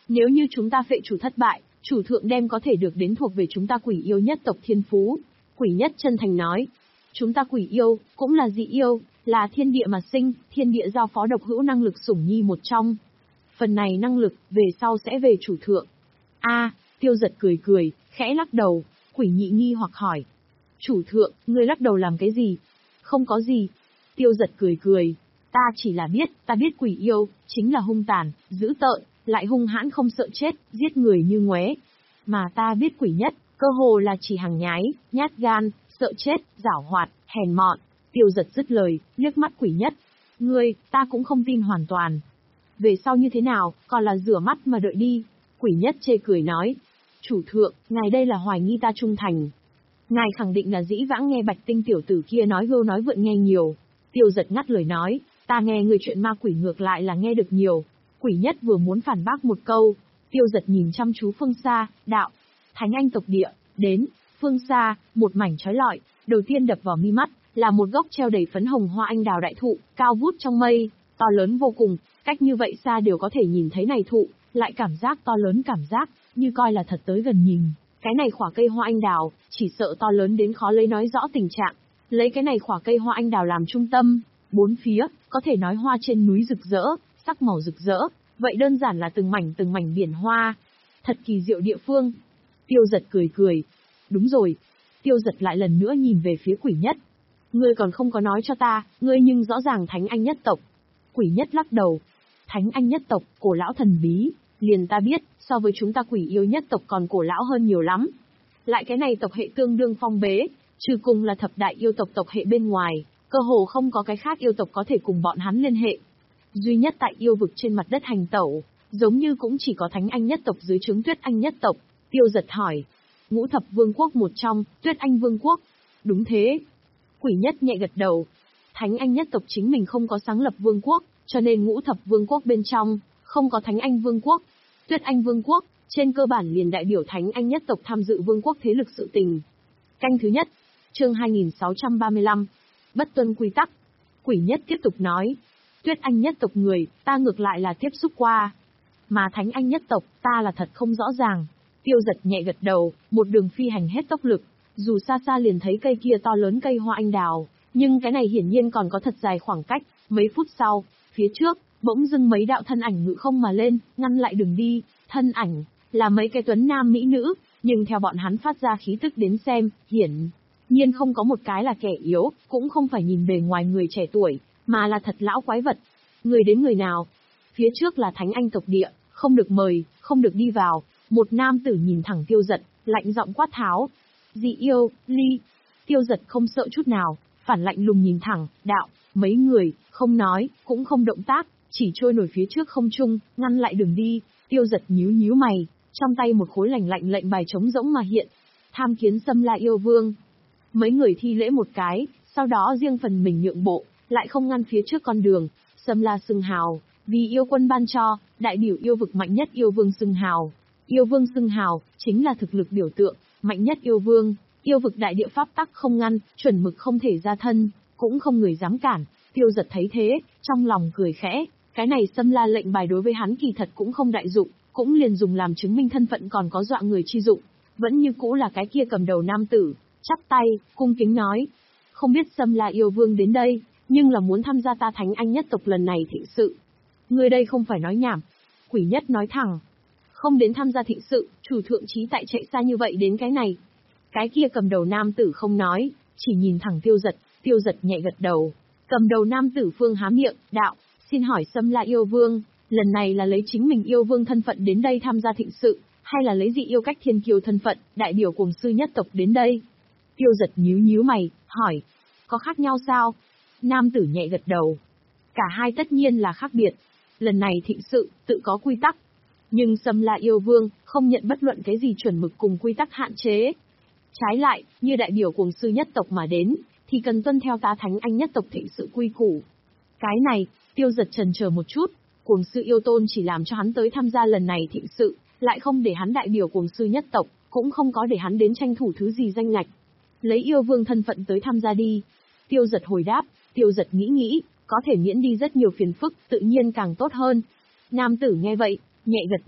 Nếu như chúng ta phệ chủ thất bại, chủ thượng đem có thể được đến thuộc về chúng ta quỷ yêu nhất tộc thiên phú. Quỷ nhất chân thành nói. Chúng ta quỷ yêu, cũng là dị yêu, là thiên địa mà sinh, thiên địa giao phó độc hữu năng lực sủng nhi một trong. Phần này năng lực, về sau sẽ về chủ thượng. A, Tiêu Giật cười cười, khẽ lắc đầu, quỷ nhị nghi hoặc hỏi. Chủ thượng, ngươi lắc đầu làm cái gì? Không có gì. Tiêu Giật cười cười, ta chỉ là biết, ta biết quỷ yêu, chính là hung tàn, dữ tợn, lại hung hãn không sợ chết, giết người như ngoé. Mà ta biết quỷ nhất, cơ hồ là chỉ hàng nhái, nhát gan, sợ chết, giảo hoạt, hèn mọn. Tiêu Giật dứt lời, liếc mắt quỷ nhất. Ngươi, ta cũng không tin hoàn toàn. Về sau như thế nào, còn là rửa mắt mà đợi đi. Quỷ nhất chê cười nói. Chủ thượng, ngài đây là hoài nghi ta trung thành. Ngài khẳng định là dĩ vãng nghe Bạch Tinh tiểu tử kia nói gâu nói vượn nghe nhiều. Tiêu Giật ngắt lời nói, ta nghe người chuyện ma quỷ ngược lại là nghe được nhiều. Quỷ nhất vừa muốn phản bác một câu, Tiêu Giật nhìn chăm chú phương xa, đạo. Thánh Anh tộc địa, đến, phương xa, một mảnh chói lọi, đầu tiên đập vào mi mắt, là một gốc treo đầy phấn hồng hoa anh đào đại thụ, cao vút trong mây, to lớn vô cùng, cách như vậy xa đều có thể nhìn thấy này thụ, lại cảm giác to lớn cảm giác, như coi là thật tới gần nhìn. Cái này khỏa cây hoa anh đào, chỉ sợ to lớn đến khó lấy nói rõ tình trạng. Lấy cái này khỏa cây hoa anh đào làm trung tâm, bốn phía, có thể nói hoa trên núi rực rỡ, sắc màu rực rỡ, vậy đơn giản là từng mảnh từng mảnh biển hoa. Thật kỳ diệu địa phương. Tiêu Giật cười cười. Đúng rồi. Tiêu Giật lại lần nữa nhìn về phía quỷ nhất. Ngươi còn không có nói cho ta, ngươi nhưng rõ ràng Thánh Anh nhất tộc. Quỷ nhất lắc đầu. Thánh Anh nhất tộc, cổ lão thần bí, liền ta biết, so với chúng ta quỷ yêu nhất tộc còn cổ lão hơn nhiều lắm. Lại cái này tộc hệ tương đương phong bế, trừ cùng là thập đại yêu tộc tộc hệ bên ngoài, cơ hồ không có cái khác yêu tộc có thể cùng bọn hắn liên hệ. Duy nhất tại yêu vực trên mặt đất hành tẩu, giống như cũng chỉ có Thánh Anh nhất tộc dưới trướng Tuyết Anh nhất tộc. Tiêu Giật hỏi. Ngũ thập vương quốc một trong, Tuyết Anh vương quốc. Đúng thế. Quỷ nhất nhẹ gật đầu. Thánh Anh nhất tộc chính mình không có sáng lập vương quốc, cho nên ngũ thập vương quốc bên trong, không có Thánh Anh vương quốc. Tuyết Anh vương quốc, trên cơ bản liền đại biểu Thánh Anh nhất tộc tham dự vương quốc thế lực sự tình. Canh thứ nhất, chương hai nghìn sáu trăm ba mươi lăm. Bất tuân quy tắc. Quỷ nhất tiếp tục nói. Tuyết Anh nhất tộc người, ta ngược lại là tiếp xúc qua. Mà Thánh Anh nhất tộc, ta là thật không rõ ràng. Tiêu Giật nhẹ gật đầu, một đường phi hành hết tốc lực. Dù xa xa liền thấy cây kia to lớn cây hoa anh đào, nhưng cái này hiển nhiên còn có thật dài khoảng cách. Mấy phút sau, phía trước, bỗng dưng mấy đạo thân ảnh ngự không mà lên, ngăn lại đường đi. Thân ảnh, là mấy cái tuấn nam mỹ nữ, nhưng theo bọn hắn phát ra khí tức đến xem, hiển nhiên không có một cái là kẻ yếu, cũng không phải nhìn bề ngoài người trẻ tuổi, mà là thật lão quái vật. Người đến người nào? Phía trước là Thánh Anh tộc địa, không được mời, không được đi vào. Một nam tử nhìn thẳng Tiêu Giật, lạnh giọng quát tháo. Dị yêu, ly. Tiêu Giật không sợ chút nào, phản lạnh lùng nhìn thẳng, đạo, mấy người, không nói, cũng không động tác, chỉ trôi nổi phía trước không trung, ngăn lại đường đi. Tiêu Giật nhíu nhíu mày, trong tay một khối lạnh lạnh lệnh bài trống rỗng mà hiện. Tham kiến Xâm La yêu vương. Mấy người thi lễ một cái, sau đó riêng phần mình nhượng bộ, lại không ngăn phía trước con đường. Xâm La xưng hào, vì yêu quân ban cho, đại biểu yêu vực mạnh nhất yêu vương xưng hào. Yêu vương xưng hào, chính là thực lực biểu tượng, mạnh nhất yêu vương, yêu vực đại địa pháp tắc không ngăn, chuẩn mực không thể ra thân, cũng không người dám cản. Tiêu Giật thấy thế, trong lòng cười khẽ, cái này Xâm La lệnh bài đối với hắn kỳ thật cũng không đại dụng, cũng liền dùng làm chứng minh thân phận còn có dọa người chi dụng. Vẫn như cũ là cái kia cầm đầu nam tử, chắp tay, cung kính nói, không biết Xâm La yêu vương đến đây, nhưng là muốn tham gia ta Thánh Anh nhất tộc lần này thịnh sự. Người đây không phải nói nhảm. Quỷ nhất nói thẳng. Không đến tham gia thịnh sự, chủ thượng chí tại chạy xa như vậy đến cái này. Cái kia cầm đầu nam tử không nói, chỉ nhìn thẳng Tiêu Giật. Tiêu Giật nhẹ gật đầu. Cầm đầu nam tử phương há miệng, đạo, xin hỏi Xâm La yêu vương, lần này là lấy chính mình yêu vương thân phận đến đây tham gia thịnh sự, hay là lấy dị yêu cách thiên kiêu thân phận, đại biểu cuồng sư nhất tộc đến đây? Tiêu Giật nhíu nhíu mày, hỏi, có khác nhau sao? Nam tử nhẹ gật đầu. Cả hai tất nhiên là khác biệt. Lần này thịnh sự, tự có quy tắc. Nhưng Xâm La yêu vương, không nhận bất luận cái gì chuẩn mực cùng quy tắc hạn chế. Trái lại, như đại biểu cuồng sư nhất tộc mà đến, thì cần tuân theo ta Thánh Anh nhất tộc thịnh sự quy củ. Cái này, Tiêu Giật chần chờ một chút, cuồng sư yêu tôn chỉ làm cho hắn tới tham gia lần này thịnh sự, lại không để hắn đại biểu cuồng sư nhất tộc, cũng không có để hắn đến tranh thủ thứ gì danh ngạch. Lấy yêu vương thân phận tới tham gia đi. Tiêu Giật hồi đáp. Tiêu Giật nghĩ nghĩ, có thể miễn đi rất nhiều phiền phức, tự nhiên càng tốt hơn. Nam tử nghe vậy, nhẹ gật đầu,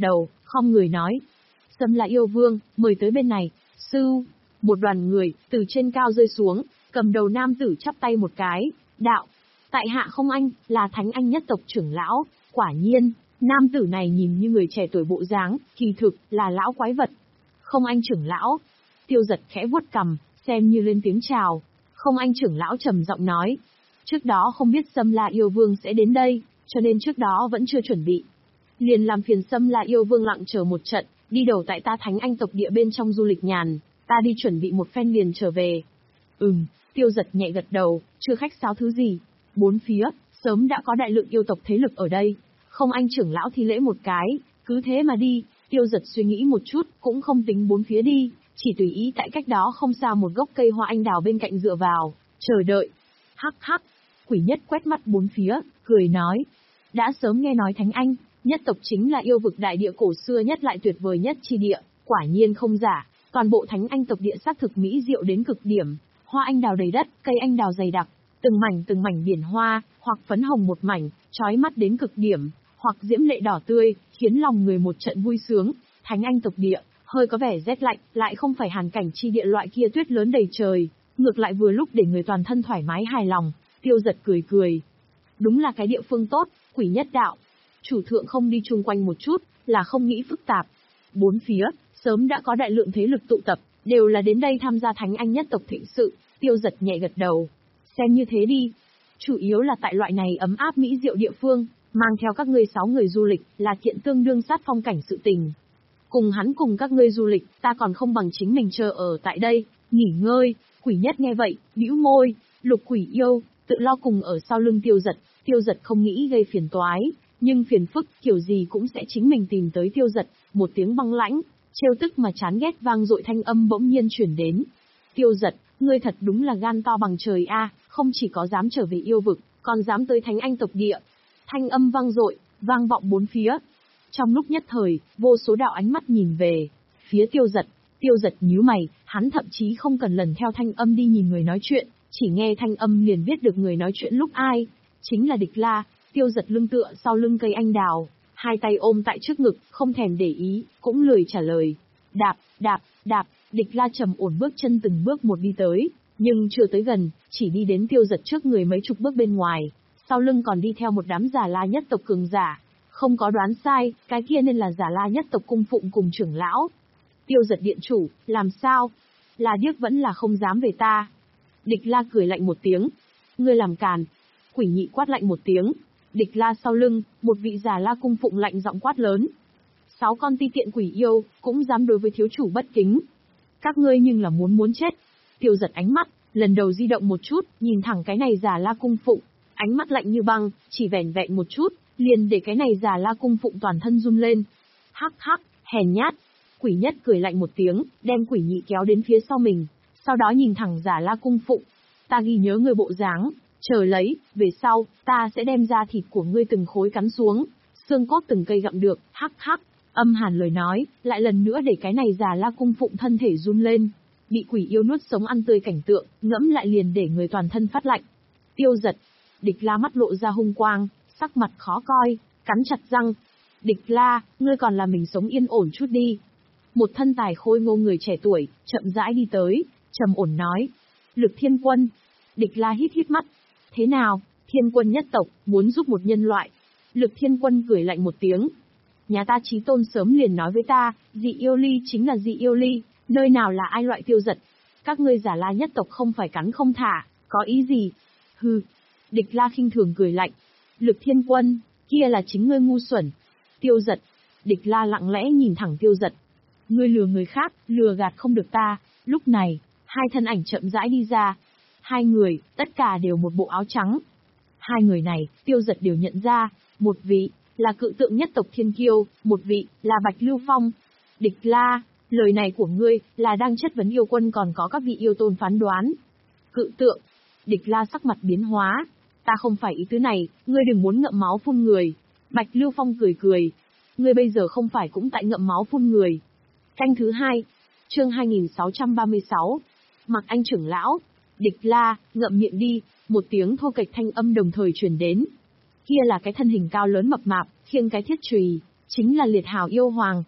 không người nói. Sâm La yêu vương, mời tới bên này. Sư, một đoàn người, từ trên cao rơi xuống, cầm đầu nam tử chắp tay một cái, đạo. Tại hạ Không Anh, là Thánh Anh nhất tộc trưởng lão. Quả nhiên, nam tử này nhìn như người trẻ tuổi bộ dáng, kỳ thực, là lão quái vật. Không Anh trưởng lão. Tiêu Giật khẽ vuốt cằm, xem như lên tiếng chào. Không Anh trưởng lão trầm giọng nói. Trước đó không biết Sâm La yêu vương sẽ đến đây, cho nên trước đó vẫn chưa chuẩn bị. Liền làm phiền Sâm La yêu vương lặng chờ một trận, đi đầu tại ta Thánh Anh tộc địa bên trong du lịch nhàn, ta đi chuẩn bị một phen liền trở về. Ừm, Tiêu Giật nhẹ gật đầu, chưa khách sáo thứ gì. Bốn phía, sớm đã có đại lượng yêu tộc thế lực ở đây. Không Anh trưởng lão thi lễ một cái, cứ thế mà đi. Tiêu Giật suy nghĩ một chút, cũng không tính bốn phía đi, chỉ tùy ý tại cách đó không xa một gốc cây hoa anh đào bên cạnh dựa vào, chờ đợi. Hắc hắc, Quỷ Nhất quét mắt bốn phía, cười nói. Đã sớm nghe nói Thánh Anh nhất tộc chính là yêu vực đại địa cổ xưa nhất lại tuyệt vời nhất chi địa, quả nhiên không giả, toàn bộ Thánh Anh tộc địa xác thực mỹ diệu đến cực điểm, hoa anh đào đầy đất, cây anh đào dày đặc, từng mảnh từng mảnh biển hoa, hoặc phấn hồng một mảnh, chói mắt đến cực điểm, hoặc diễm lệ đỏ tươi, khiến lòng người một trận vui sướng. Thánh Anh tộc địa, hơi có vẻ rét lạnh, lại không phải hàn cảnh chi địa loại kia tuyết lớn đầy trời, ngược lại vừa lúc để người toàn thân thoải mái hài lòng. Tiêu Giật cười cười. Đúng là cái địa phương tốt, Quỷ Nhất đạo. Chủ thượng không đi chung quanh một chút, là không nghĩ phức tạp. Bốn phía, sớm đã có đại lượng thế lực tụ tập, đều là đến đây tham gia Thánh Anh nhất tộc thịnh sự. Tiêu Giật nhẹ gật đầu. Xem như thế đi. Chủ yếu là tại loại này ấm áp mỹ diệu địa phương, mang theo các ngươi sáu người du lịch, là kiện tương đương sát phong cảnh sự tình. Cùng hắn cùng các ngươi du lịch, ta còn không bằng chính mình chờ ở tại đây, nghỉ ngơi. Quỷ Nhất nghe vậy, bĩu môi, Lục Quỷ yêu, tự lo cùng ở sau lưng Tiêu Giật. Tiêu Giật không nghĩ gây phiền toái, nhưng phiền phức kiểu gì cũng sẽ chính mình tìm tới Tiêu Giật. Một tiếng băng lãnh, trêu tức mà chán ghét vang dội thanh âm bỗng nhiên chuyển đến. Tiêu Giật, ngươi thật đúng là gan to bằng trời a, không chỉ có dám trở về yêu vực, còn dám tới Thánh Anh tộc địa. Thanh âm vang dội, vang vọng bốn phía. Trong lúc nhất thời, vô số đạo ánh mắt nhìn về phía Tiêu Giật. Tiêu Giật nhíu mày, hắn thậm chí không cần lần theo thanh âm đi nhìn người nói chuyện, chỉ nghe thanh âm liền biết được người nói chuyện lúc ai. Chính là Địch La. Tiêu Giật lưng tựa sau lưng cây anh đào, hai tay ôm tại trước ngực, không thèm để ý, cũng lười trả lời. Đạp, đạp, đạp, Địch La trầm ổn bước chân từng bước một đi tới, nhưng chưa tới gần, chỉ đi đến Tiêu Giật trước người mấy chục bước bên ngoài, sau lưng còn đi theo một đám Già La nhất tộc cường giả. Không có đoán sai, cái kia nên là Già La nhất tộc cung phụng cùng trưởng lão. Tiêu Giật điện chủ, làm sao? Là điếc vẫn là không dám về ta. Địch La cười lạnh một tiếng. Ngươi làm càn. Quỷ Nhị quát lạnh một tiếng. Địch La sau lưng, một vị Già La cung phụng lạnh giọng quát lớn. Sáu con ti tiện quỷ yêu, cũng dám đối với thiếu chủ bất kính. Các ngươi nhưng là muốn muốn chết. Tiêu Giật ánh mắt, lần đầu di động một chút, nhìn thẳng cái này Già La cung phụng. Ánh mắt lạnh như băng, chỉ vẻn vẹn một chút, liền để cái này Già La cung phụng toàn thân run lên. Hắc hắc, hèn nhát. Quỷ Nhất cười lạnh một tiếng, đem Quỷ Nhị kéo đến phía sau mình, sau đó nhìn thẳng Già La cung phụng. Ta ghi nhớ người bộ dáng, chờ lấy, về sau, ta sẽ đem da thịt của ngươi từng khối cắn xuống, xương cốt từng cây gặm được. Hắc hắc, âm hàn lời nói, lại lần nữa để cái này Già La cung phụng thân thể run lên. Bị quỷ yêu nuốt sống ăn tươi cảnh tượng, ngẫm lại liền để người toàn thân phát lạnh. Tiêu Giật. Địch La mắt lộ ra hung quang, sắc mặt khó coi, cắn chặt răng. Địch La, ngươi còn là mình sống yên ổn chút đi. Một thân tài khôi ngô người trẻ tuổi, chậm rãi đi tới, trầm ổn nói. Lực Thiên Quân. Địch La hít hít mắt. Thế nào, Thiên Quân nhất tộc, muốn giúp một nhân loại. Lực Thiên Quân cười lạnh một tiếng. Nhà ta chí tôn sớm liền nói với ta, dị yêu ly chính là dị yêu ly, nơi nào là ai loại Tiêu Giật. Các ngươi Già La nhất tộc không phải cắn không thả, có ý gì? Hừ. Địch La khinh thường cười lạnh. Lực Thiên Quân, kia là chính ngươi ngu xuẩn. Tiêu Giật. Địch La lặng lẽ nhìn thẳng Tiêu Giật. Ngươi lừa người khác, lừa gạt không được ta. Lúc này, hai thân ảnh chậm rãi đi ra. Hai người, tất cả đều một bộ áo trắng. Hai người này, Tiêu Giật đều nhận ra, một vị là cự tượng nhất tộc Thiên Kiêu, một vị là Bạch Lưu Phong. Địch La, lời này của ngươi là đang chất vấn yêu quân còn có các vị yêu tôn phán đoán. Cự tượng. Địch La sắc mặt biến hóa. Ta không phải ý tứ này, ngươi đừng muốn ngậm máu phun người. Bạch Lưu Phong cười cười. Ngươi bây giờ không phải cũng tại ngậm máu phun người. Canh thứ hai, chương hai nghìn sáu trăm ba mươi sáu. Mặc Anh trưởng lão. Địch La, ngậm miệng đi. Một tiếng thô kệch thanh âm đồng thời truyền đến. Kia là cái thân hình cao lớn mập mạp, khiêng cái thiết chùy, chính là Liệt Hào yêu hoàng.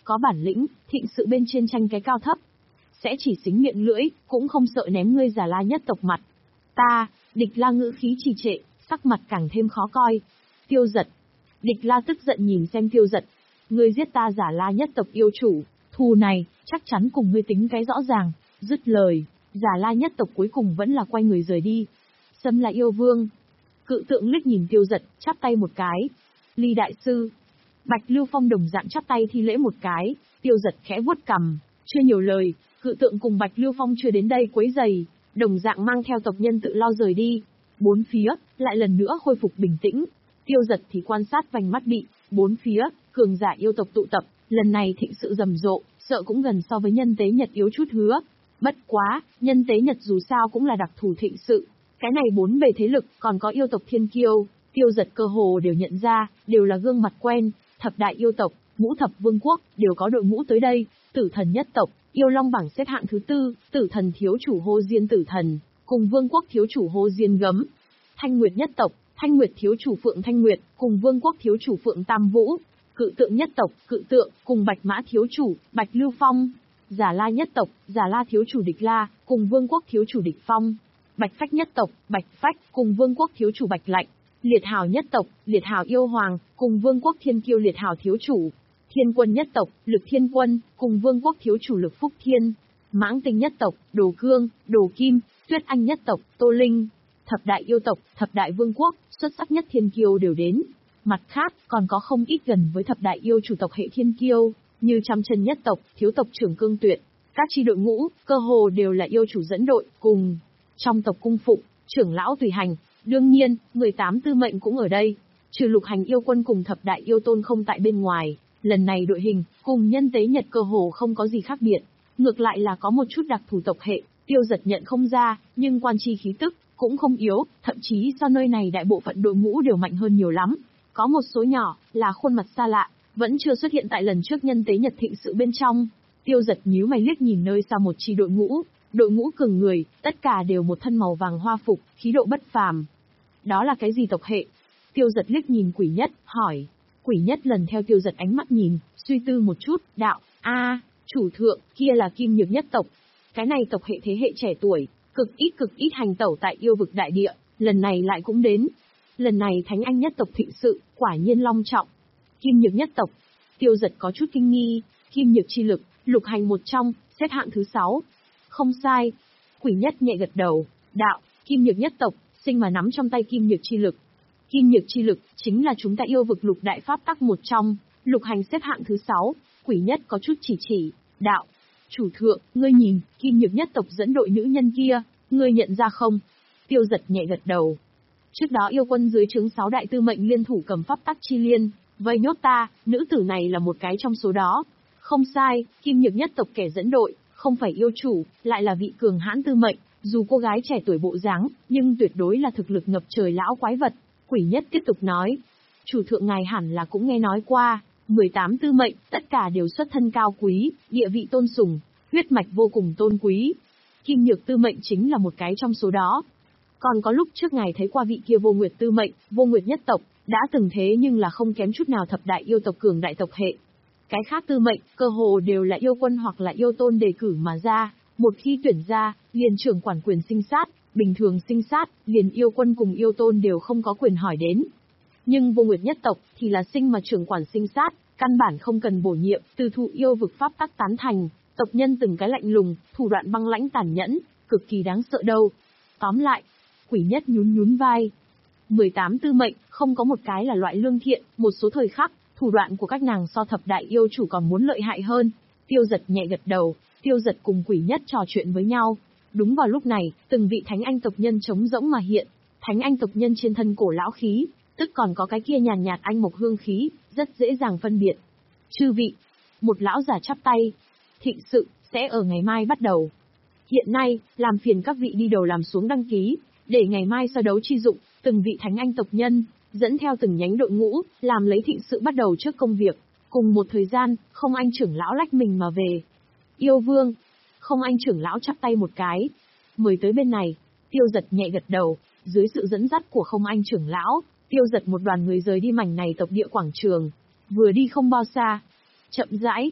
có bản lĩnh, thịnh sự bên trên tranh cái cao thấp. Sẽ chỉ xính miệng lưỡi, cũng không sợ ném ngươi Già La nhất tộc mặt. Ta, Địch La ngữ khí trì trệ, sắc mặt càng thêm khó coi. Tiêu Giật. Địch La tức giận nhìn xem Tiêu Giật. Ngươi giết ta Già La nhất tộc yêu chủ, thù này, chắc chắn cùng ngươi tính cái rõ ràng. Dứt lời, Già La nhất tộc cuối cùng vẫn là quay người rời đi. Xâm là yêu vương. Cự tượng liếc nhìn Tiêu Giật, chắp tay một cái. Ly đại sư. Bạch Lưu Phong đồng dạng chắp tay thi lễ một cái. Tiêu Giật khẽ vuốt cằm, chưa nhiều lời. Cự tượng cùng Bạch Lưu Phong chưa đến đây quấy rầy, đồng dạng mang theo tộc nhân tự lao rời đi. Bốn phía, lại lần nữa khôi phục bình tĩnh. Tiêu Giật thì quan sát vành mắt bị, bốn phía, cường giả yêu tộc tụ tập, lần này thịnh sự rầm rộ, sợ cũng gần so với nhân tế Nhật yếu chút hứa. Bất quá, nhân tế Nhật dù sao cũng là đặc thù thịnh sự. Cái này bốn bề thế lực, còn có yêu tộc thiên kiêu, Tiêu Giật cơ hồ đều nhận ra, đều là gương mặt quen, thập đại yêu tộc, ngũ thập vương quốc, đều có đội ngũ tới đây. Tử thần nhất tộc, yêu long bảng xếp hạng thứ tư, tử thần thiếu chủ Hô Diên tử thần, cùng vương quốc thiếu chủ Hô Diên gấm. Thanh Nguyệt nhất tộc, Thanh Nguyệt thiếu chủ Phượng Thanh Nguyệt, cùng vương quốc thiếu chủ Phượng Tam Vũ. Cự tượng nhất tộc, cự tượng, cùng Bạch Mã thiếu chủ, Bạch Lưu Phong. Già La nhất tộc, Già La thiếu chủ Địch La, cùng vương quốc thiếu chủ Địch Phong. Bạch Phách nhất tộc, Bạch Phách, cùng vương quốc thiếu chủ Bạch Lạnh. Liệt Hào nhất tộc, Liệt Hào yêu hoàng, cùng vương quốc thiên kiêu Liệt Hào thiếu chủ. Thiên quân nhất tộc, Lực Thiên Quân, cùng vương quốc thiếu chủ Lực Phúc Thiên. Mãng Tinh nhất tộc, Đồ Cương, Đồ Kim, Tuyết Anh nhất tộc, Tô Linh. Thập đại yêu tộc, thập đại vương quốc, xuất sắc nhất thiên kiêu đều đến. Mặt khác, còn có không ít gần với thập đại yêu chủ tộc hệ thiên kiêu, như Trăm Chân nhất tộc, thiếu tộc trưởng Cương Tuyệt. Các chi đội ngũ, cơ hồ đều là yêu chủ dẫn đội, cùng trong tộc cung phụng, trưởng lão tùy hành. Đương nhiên, mười tám tư mệnh cũng ở đây. Trừ Lục Hành yêu quân cùng thập đại yêu tôn không tại bên ngoài, lần này đội hình, cùng nhân tế Nhật cơ hồ không có gì khác biệt. Ngược lại là có một chút đặc thù tộc hệ, Tiêu Giật nhận không ra, nhưng quan chi khí tức, cũng không yếu, thậm chí do nơi này đại bộ phận đội ngũ đều mạnh hơn nhiều lắm. Có một số nhỏ, là khuôn mặt xa lạ, vẫn chưa xuất hiện tại lần trước nhân tế Nhật thịnh sự bên trong. Tiêu Giật nhíu mày liếc nhìn nơi xa một chi đội ngũ, đội ngũ cường người, tất cả đều một thân màu vàng hoa phục, khí độ bất phàm. Đó là cái gì tộc hệ? Tiêu Giật liếc nhìn Quỷ Nhất, hỏi. Quỷ Nhất lần theo Tiêu Giật ánh mắt nhìn, suy tư một chút, đạo, a, chủ thượng, kia là Kim Nhược nhất tộc. Cái này tộc hệ thế hệ trẻ tuổi, cực ít cực ít hành tẩu tại yêu vực đại địa, lần này lại cũng đến. Lần này Thánh Anh nhất tộc thịnh sự, quả nhiên long trọng. Kim Nhược nhất tộc. Tiêu Giật có chút kinh nghi, Kim Nhược chi lực, lục hành một trong, xếp hạng thứ sáu. Không sai. Quỷ Nhất nhẹ gật đầu, đạo, Kim Nhược nhất tộc, sinh mà nắm trong tay Kim Nhược chi lực. Kim Nhược chi lực, chính là chúng ta yêu vực lục đại pháp tắc một trong, lục hành xếp hạng thứ sáu. Quỷ Nhất có chút chỉ chỉ, đạo, chủ thượng, ngươi nhìn, Kim Nhược nhất tộc dẫn đội nữ nhân kia, ngươi nhận ra không? Tiêu Giật nhẹ gật đầu. Trước đó yêu quân dưới trướng sáu đại tư mệnh liên thủ cầm pháp tắc chi liên, vây nhốt ta, nữ tử này là một cái trong số đó. Không sai, Kim Nhược nhất tộc kẻ dẫn đội, không phải yêu chủ, lại là vị cường hãn tư mệnh, dù cô gái trẻ tuổi bộ dáng, nhưng tuyệt đối là thực lực ngập trời lão quái vật. Quỷ Nhất tiếp tục nói, chủ thượng ngài hẳn là cũng nghe nói qua, mười tám tư mệnh, tất cả đều xuất thân cao quý, địa vị tôn sùng, huyết mạch vô cùng tôn quý. Kim Nhược tư mệnh chính là một cái trong số đó. Còn có lúc trước ngài thấy qua vị kia Vô Nguyệt tư mệnh, Vô Nguyệt nhất tộc, đã từng thế nhưng là không kém chút nào thập đại yêu tộc cường đại tộc hệ. Cái khác tư mệnh, cơ hồ đều là yêu quân hoặc là yêu tôn đề cử mà ra, một khi tuyển ra, liền trưởng quản quyền sinh sát, bình thường sinh sát, liền yêu quân cùng yêu tôn đều không có quyền hỏi đến. Nhưng Vô Nguyệt nhất tộc, thì là sinh mà trưởng quản sinh sát, căn bản không cần bổ nhiệm, từ thụ yêu vực pháp tắc tán thành, tộc nhân từng cái lạnh lùng, thủ đoạn băng lãnh tàn nhẫn, cực kỳ đáng sợ đâu. Tóm lại, Quỷ Nhất nhún nhún vai. mười tám tư mệnh, không có một cái là loại lương thiện, một số thời khắc, thủ đoạn của các nàng so thập đại yêu chủ còn muốn lợi hại hơn. Tiêu Giật nhẹ gật đầu, Tiêu Giật cùng Quỷ Nhất trò chuyện với nhau. Đúng vào lúc này, từng vị Thánh Anh tộc nhân trống rỗng mà hiện. Thánh Anh tộc nhân trên thân cổ lão khí, tức còn có cái kia nhàn nhạt anh mộc hương khí, rất dễ dàng phân biệt. Chư vị, một lão giả chắp tay. Thịnh sự, sẽ ở ngày mai bắt đầu. Hiện nay, làm phiền các vị đi đầu làm xuống đăng ký, để ngày mai so đấu chi dụng, từng vị Thánh Anh tộc nhân, dẫn theo từng nhánh đội ngũ, làm lấy thịnh sự bắt đầu trước công việc. Cùng một thời gian, Không Anh trưởng lão lách mình mà về. Yêu vương. Không Anh trưởng lão chắp tay một cái. Mời tới bên này. Tiêu Giật nhẹ gật đầu, dưới sự dẫn dắt của Không Anh trưởng lão, Tiêu Giật một đoàn người rời đi mảnh này tộc địa quảng trường. Vừa đi không bao xa. Chậm rãi.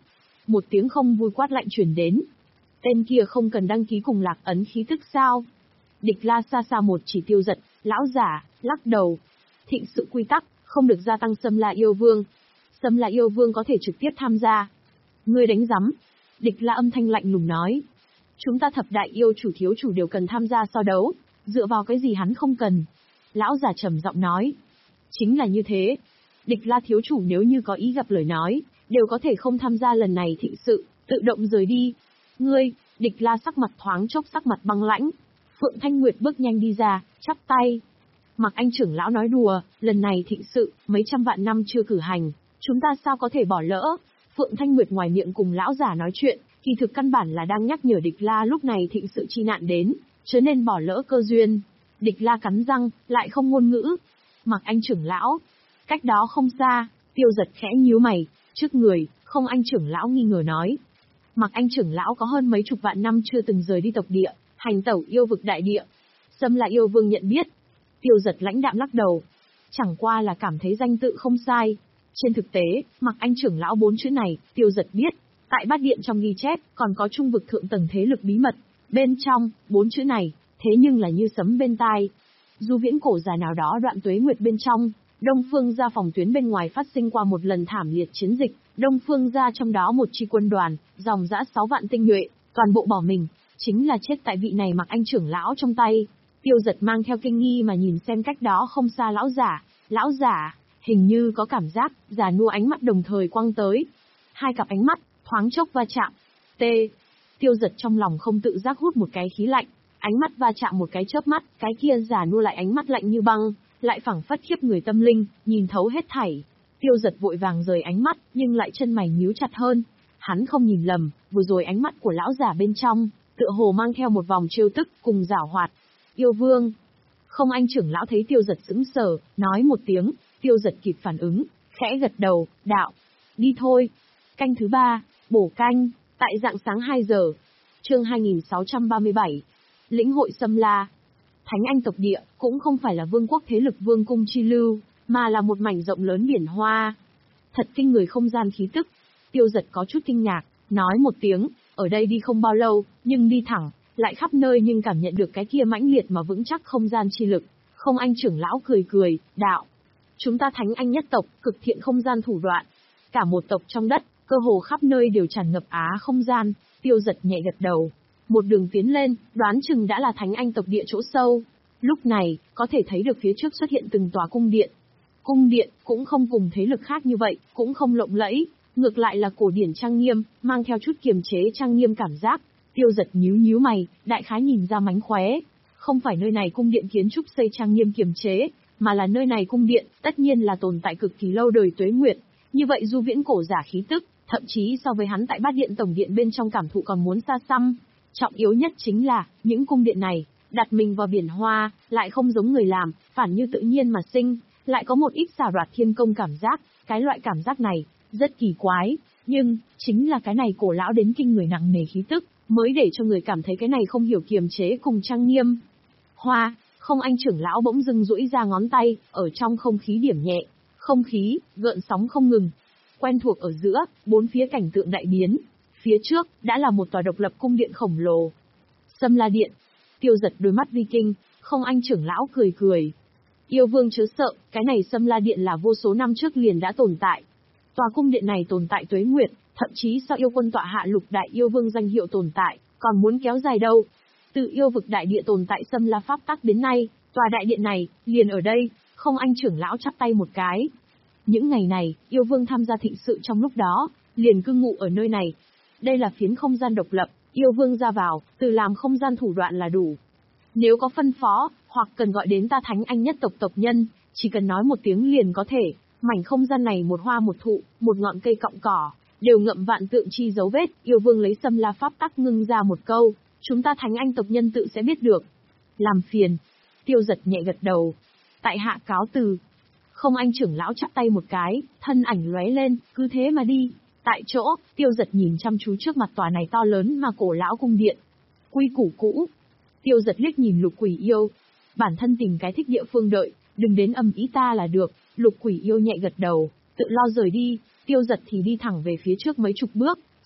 Một tiếng không vui quát lạnh truyền đến. Tên kia không cần đăng ký cùng Lạc Ấn khí tức sao? Địch La xa xa một chỉ Tiêu Giật, lão giả, lắc đầu. Thịnh sự quy tắc, không được gia tăng Xâm La yêu vương. Xâm La yêu vương có thể trực tiếp tham gia. Ngươi đánh rắm. Địch La âm thanh lạnh lùng nói. Chúng ta thập đại yêu chủ thiếu chủ đều cần tham gia so đấu, dựa vào cái gì hắn không cần? Lão giả trầm giọng nói. Chính là như thế. Địch La thiếu chủ nếu như có ý gặp lời nói, đều có thể không tham gia lần này thịnh sự, tự động rời đi. Ngươi, Địch La sắc mặt thoáng chốc sắc mặt băng lãnh. Phượng Thanh Nguyệt bước nhanh đi ra, chắp tay. Mặc Anh trưởng lão nói đùa, lần này thịnh sự, mấy trăm vạn năm chưa cử hành, chúng ta sao có thể bỏ lỡ? Phượng Thanh Nguyệt ngoài miệng cùng lão giả nói chuyện, kỳ thực căn bản là đang nhắc nhở Địch La lúc này thịnh sự chi nạn đến, chớ nên bỏ lỡ cơ duyên. Địch La cắn răng, lại không ngôn ngữ. Mặc Anh trưởng lão, cách đó không xa, Tiêu Giật khẽ nhíu mày, trước người, Không Anh trưởng lão nghi ngờ nói. Mặc Anh trưởng lão có hơn mấy chục vạn năm chưa từng rời đi tộc địa, hành tẩu yêu vực đại địa. Xâm La yêu vương nhận biết. Tiêu Giật lãnh đạm lắc đầu. Chẳng qua là cảm thấy danh tự không sai. Trên thực tế, Mặc Anh trưởng lão bốn chữ này, Tiêu Giật biết. Tại bát điện trong ghi chép, còn có trung vực thượng tầng thế lực bí mật. Bên trong, bốn chữ này, thế nhưng là như sấm bên tai. Dù viễn cổ già nào đó đoạn tuế nguyệt bên trong, Đông Phương gia phòng tuyến bên ngoài phát sinh qua một lần thảm liệt chiến dịch, Đông Phương gia trong đó một chi quân đoàn, dòng dã sáu vạn tinh nhuệ, toàn bộ bỏ mình, chính là chết tại vị này Mặc Anh trưởng lão trong tay. Tiêu Giật mang theo kinh nghi mà nhìn xem cách đó không xa lão giả, lão giả, hình như có cảm giác, già nua ánh mắt đồng thời quăng tới. Hai cặp ánh mắt, thoáng chốc va chạm. T. Tiêu Giật trong lòng không tự giác hút một cái khí lạnh, ánh mắt va chạm một cái chớp mắt, cái kia già nua lại ánh mắt lạnh như băng, lại phảng phất khiếp người tâm linh, nhìn thấu hết thảy. Tiêu Giật vội vàng rời ánh mắt, nhưng lại chân mày nhíu chặt hơn. Hắn không nhìn lầm, vừa rồi ánh mắt của lão giả bên trong, tựa hồ mang theo một vòng trêu tức cùng giảo hoạt. Yêu vương. Không Anh trưởng lão thấy Tiêu Giật sững sờ, nói một tiếng, Tiêu Giật kịp phản ứng, khẽ gật đầu, đạo. Đi thôi. Canh thứ ba, bổ canh, tại rạng sáng hai giờ. Chương hai nghìn sáu trăm ba mươi bảy. Lĩnh hội Xâm La. Thánh Anh tộc địa, cũng không phải là vương quốc thế lực vương cung chi lưu, mà là một mảnh rộng lớn biển hoa. Thật kinh người không gian khí tức. Tiêu Giật có chút kinh ngạc, nói một tiếng, ở đây đi không bao lâu, nhưng đi thẳng, lại khắp nơi nhưng cảm nhận được cái kia mãnh liệt mà vững chắc không gian chi lực. Không Anh trưởng lão cười cười, đạo. Chúng ta Thánh Anh nhất tộc, cực thiện không gian thủ đoạn. Cả một tộc trong đất, cơ hồ khắp nơi đều tràn ngập á không gian. Tiêu Giật nhẹ gật đầu. Một đường tiến lên, đoán chừng đã là Thánh Anh tộc địa chỗ sâu. Lúc này, có thể thấy được phía trước xuất hiện từng tòa cung điện. Cung điện, cũng không cùng thế lực khác như vậy, cũng không lộng lẫy, ngược lại là cổ điển trang nghiêm, mang theo chút kiềm chế trang nghiêm cảm giác. Tiêu Giật nhíu nhíu mày, đại khái nhìn ra mánh khóe. Không phải nơi này cung điện kiến trúc xây trang nghiêm kiềm chế, mà là nơi này cung điện, tất nhiên là tồn tại cực kỳ lâu đời tuế nguyệt. Như vậy du viễn cổ giả khí tức, thậm chí so với hắn tại bát điện tổng điện bên trong cảm thụ còn muốn xa xăm. Trọng yếu nhất chính là, những cung điện này, đặt mình vào biển hoa, lại không giống người làm, phản như tự nhiên mà sinh, lại có một ít xảo đoạt thiên công cảm giác, cái loại cảm giác này, rất kỳ quái, nhưng, chính là cái này cổ lão đến kinh người nặng nề khí tức, mới để cho người cảm thấy cái này không hiểu kiềm chế cùng trang nghiêm. Hoa, Không Anh trưởng lão bỗng dưng duỗi ra ngón tay, ở trong không khí điểm nhẹ, không khí, gợn sóng không ngừng. Quen thuộc ở giữa, bốn phía cảnh tượng đại biến. Phía trước, đã là một tòa độc lập cung điện khổng lồ. Xâm La Điện. Tiêu Giật đôi mắt vi kinh, Không Anh trưởng lão cười cười. Yêu vương chớ sợ, cái này Xâm La Điện là vô số năm trước liền đã tồn tại. Tòa cung điện này tồn tại tuế nguyệt, thậm chí so yêu quân tọa hạ lục đại yêu vương danh hiệu tồn tại, còn muốn kéo dài đâu. Từ yêu vực đại địa tồn tại Xâm La pháp tắc đến nay, tòa đại điện này, liền ở đây. Không Anh trưởng lão chắp tay một cái. Những ngày này, yêu vương tham gia thịnh sự trong lúc đó, liền cư ngụ ở nơi này. Đây là phiến không gian độc lập, yêu vương ra vào, từ làm không gian thủ đoạn là đủ. Nếu có phân phó, hoặc cần gọi đến ta Thánh Anh nhất tộc tộc nhân, chỉ cần nói một tiếng liền có thể. Mảnh không gian này một hoa một thụ, một ngọn cây cọng cỏ, đều ngậm vạn tượng chi dấu vết. Yêu vương lấy Xâm La pháp tắc ngưng ra một câu, chúng ta Thánh Anh tộc nhân tự sẽ biết được. Làm phiền. Tiêu Giật nhẹ gật đầu. Tại hạ cáo từ. Không Anh trưởng lão chắp tay một cái, thân ảnh lóe lên, cứ thế mà đi. Tại chỗ, Tiêu Giật nhìn chăm chú trước mặt tòa này to lớn mà cổ lão cung điện. Quy củ cũ. Tiêu Giật liếc nhìn Lục Quỷ Yêu. Bản thân tìm cái thích địa phương đợi, đừng đến âm ý ta là được. Lục Quỷ Yêu nhẹ gật đầu, tự lo rời đi. Tiêu Giật thì đi thẳng về phía trước mấy chục bước,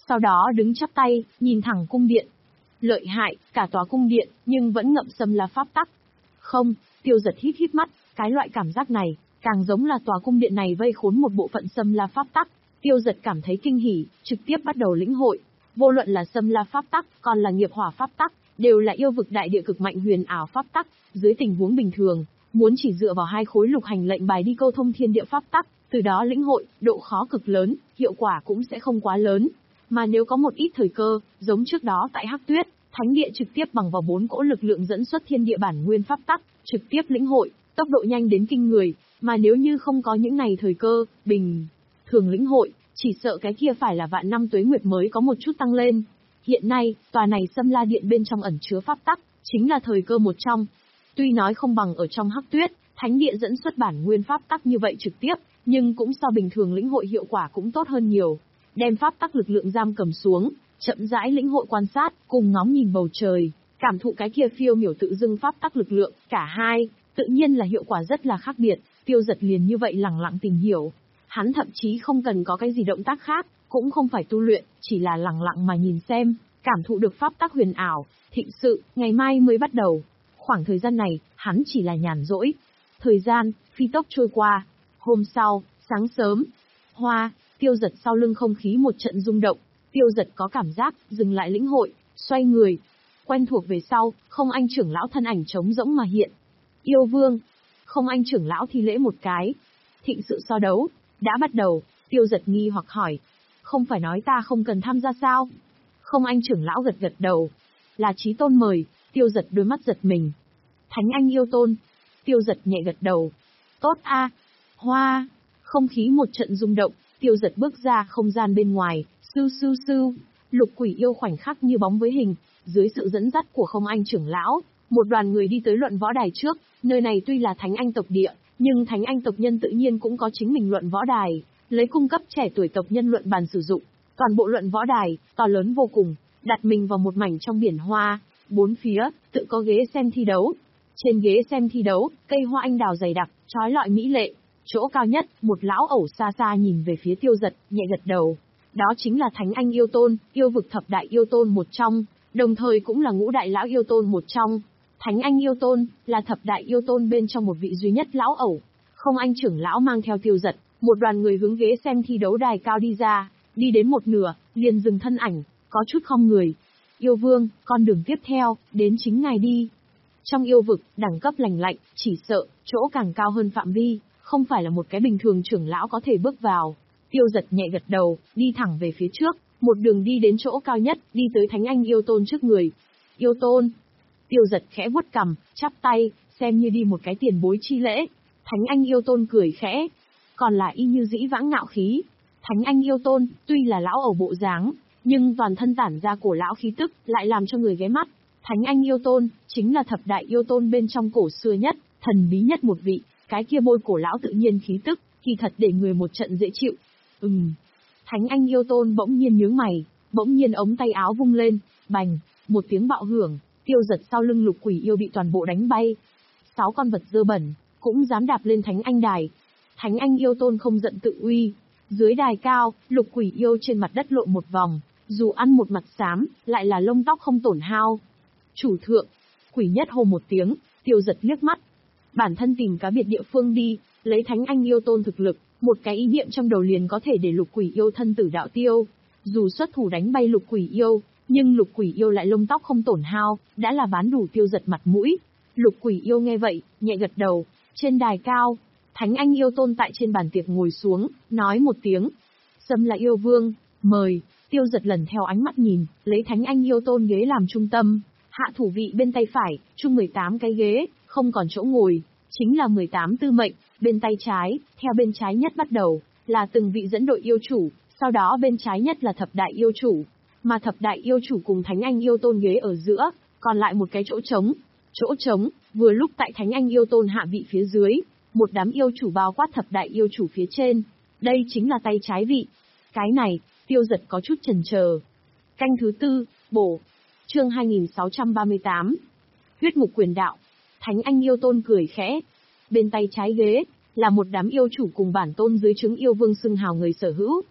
Sau đó đứng chắp tay, nhìn thẳng cung điện. Lợi hại, cả tòa cung điện, nhưng vẫn ngậm Sâm La pháp tắc. Không, Tiêu Giật híp híp mắt, cái loại cảm giác này, càng giống là tòa cung điện này vây khốn một bộ phận Sâm La pháp tắc. Tiêu Giật cảm thấy kinh hỉ, trực tiếp bắt đầu lĩnh hội. Vô luận là Sâm La pháp tắc, còn là nghiệp hỏa pháp tắc, đều là yêu vực đại địa cực mạnh huyền ảo pháp tắc. Dưới tình huống bình thường, muốn chỉ dựa vào hai khối lục hành lệnh bài đi câu thông thiên địa pháp tắc, từ đó lĩnh hội, độ khó cực lớn, hiệu quả cũng sẽ không quá lớn. Mà nếu có một ít thời cơ, giống trước đó tại Hắc Tuyết, Thánh địa trực tiếp bằng vào bốn cỗ lực lượng dẫn xuất thiên địa bản nguyên pháp tắc, trực tiếp lĩnh hội, tốc độ nhanh đến kinh người, mà nếu như không có những này thời cơ, bình thường lĩnh hội, chỉ sợ cái kia phải là vạn năm tuế nguyệt mới có một chút tăng lên. Hiện nay, tòa này Sâm La điện bên trong ẩn chứa pháp tắc, chính là thời cơ một trong. Tuy nói không bằng ở trong Hắc Tuyết, Thánh địa dẫn xuất bản nguyên pháp tắc như vậy trực tiếp, nhưng cũng so bình thường lĩnh hội hiệu quả cũng tốt hơn nhiều. Đem pháp tắc lực lượng giam cầm xuống, chậm rãi lĩnh hội quan sát, cùng ngóng nhìn bầu trời, cảm thụ cái kia phiêu miểu tự dưng pháp tắc lực lượng, cả hai, tự nhiên là hiệu quả rất là khác biệt. Tiêu Giật liền như vậy lẳng lặng tìm hiểu. Hắn thậm chí không cần có cái gì động tác khác, cũng không phải tu luyện, chỉ là lẳng lặng mà nhìn xem, cảm thụ được pháp tắc huyền ảo, thịnh sự, ngày mai mới bắt đầu. Khoảng thời gian này, hắn chỉ là nhàn rỗi. Thời gian, phi tốc trôi qua. Hôm sau, sáng sớm, Hoa, Tiêu Giật sau lưng không khí một trận rung động. Tiêu Giật có cảm giác, dừng lại lĩnh hội, xoay người. Quen thuộc về sau, Không Anh trưởng lão thân ảnh trống rỗng mà hiện. Yêu Vương. Không Anh trưởng lão thi lễ một cái. Thịnh sự so đấu, đã bắt đầu. Tiêu Giật nghi hoặc hỏi. Không phải nói ta không cần tham gia sao? Không Anh trưởng lão gật gật đầu. Là Chí Tôn mời. Tiêu Giật đôi mắt giật mình. Thánh Anh yêu tôn. Tiêu Giật nhẹ gật đầu. Tốt a. Hoa. Không khí một trận rung động. Tiêu Giật bước ra không gian bên ngoài. Sưu sưu sưu. Lục quỷ yêu khoảnh khắc như bóng với hình. Dưới sự dẫn dắt của Không Anh trưởng lão, một đoàn người đi tới luận võ đài trước. Nơi này tuy là Thánh Anh tộc địa, nhưng Thánh Anh tộc nhân tự nhiên cũng có chính mình luận võ đài, lấy cung cấp trẻ tuổi tộc nhân luận bàn sử dụng. Toàn bộ luận võ đài, to lớn vô cùng, đặt mình vào một mảnh trong biển hoa. Bốn phía, tự có ghế xem thi đấu. Trên ghế xem thi đấu, cây hoa anh đào dày đặc, trói lọi mỹ lệ. Chỗ cao nhất, một lão ẩu xa xa nhìn về phía Tiêu Giật, nhẹ gật đầu. Đó chính là Thánh Anh yêu tôn, yêu vực thập đại yêu tôn một trong, đồng thời cũng là ngũ đại lão yêu tôn một trong. Thánh Anh yêu tôn, là thập đại yêu tôn bên trong một vị duy nhất lão ẩu. Không Anh trưởng lão mang theo Tiêu Giật, một đoàn người hướng ghế xem thi đấu đài cao đi ra, đi đến một nửa, liền dừng thân ảnh, có chút khom người. Yêu Vương, con đường tiếp theo, đến chính ngài đi. Trong yêu vực, đẳng cấp lành lạnh, chỉ sợ, chỗ càng cao hơn phạm vi, không phải là một cái bình thường trưởng lão có thể bước vào. Tiêu Giật nhẹ gật đầu, đi thẳng về phía trước, một đường đi đến chỗ cao nhất, đi tới Thánh Anh yêu tôn trước người. Yêu tôn. Tiêu Giật khẽ vuốt cằm, chắp tay, xem như đi một cái tiền bối chi lễ. Thánh Anh yêu tôn cười khẽ, còn là y như dĩ vãng ngạo khí. Thánh Anh yêu tôn, tuy là lão ẩu bộ dáng, nhưng toàn thân tản ra cổ lão khí tức, lại làm cho người ghé mắt. Thánh Anh yêu tôn, chính là thập đại yêu tôn bên trong cổ xưa nhất, thần bí nhất một vị, cái kia bôi cổ lão tự nhiên khí tức, kỳ thật để người một trận dễ chịu. Ừm. Thánh Anh yêu tôn bỗng nhiên nhướng mày, bỗng nhiên ống tay áo vung lên, bành, một tiếng bạo hưởng, Tiêu Giật sau lưng lục quỷ yêu bị toàn bộ đánh bay. Sáu con vật dơ bẩn, cũng dám đạp lên Thánh Anh đài. Thánh Anh yêu tôn không giận tự uy. Dưới đài cao, lục quỷ yêu trên mặt đất lộn một vòng, dù ăn một mặt xám, lại là lông tóc không tổn hao. Chủ thượng, quỷ nhất hô một tiếng, Tiêu Giật liếc mắt. Bản thân tìm cá biệt địa phương đi, lấy Thánh Anh yêu tôn thực lực, một cái ý niệm trong đầu liền có thể để lục quỷ yêu thân tử đạo tiêu. Dù xuất thủ đánh bay lục quỷ yêu, nhưng lục quỷ yêu lại lông tóc không tổn hao, đã là bán đủ Tiêu Giật mặt mũi. Lục quỷ yêu nghe vậy, nhẹ gật đầu. Trên đài cao, Thánh Anh yêu tôn tại trên bàn tiệc ngồi xuống, nói một tiếng. Sâm là yêu vương, mời. Tiêu Giật lần theo ánh mắt nhìn, lấy Thánh Anh yêu tôn ghế làm trung tâm. Hạ thủ vị bên tay phải, chung mười tám cái ghế, không còn chỗ ngồi. Chính là mười tám tư mệnh, bên tay trái, theo bên trái nhất bắt đầu, là từng vị dẫn đội yêu chủ, sau đó bên trái nhất là thập đại yêu chủ. Mà thập đại yêu chủ cùng Thánh Anh yêu tôn ghế ở giữa, còn lại một cái chỗ trống. Chỗ trống, vừa lúc tại Thánh Anh yêu tôn hạ vị phía dưới, một đám yêu chủ bao quát thập đại yêu chủ phía trên. Đây chính là tay trái vị. Cái này, Tiêu Giật có chút chần chờ. Canh thứ tư, bổ. Chương hai nghìn sáu trăm ba mươi tám. Huyết ngục quyền đạo. Thánh Anh yêu tôn cười khẽ. Bên tay trái ghế, là một đám yêu chủ cùng bản tôn dưới trướng yêu vương xưng hào người sở hữu.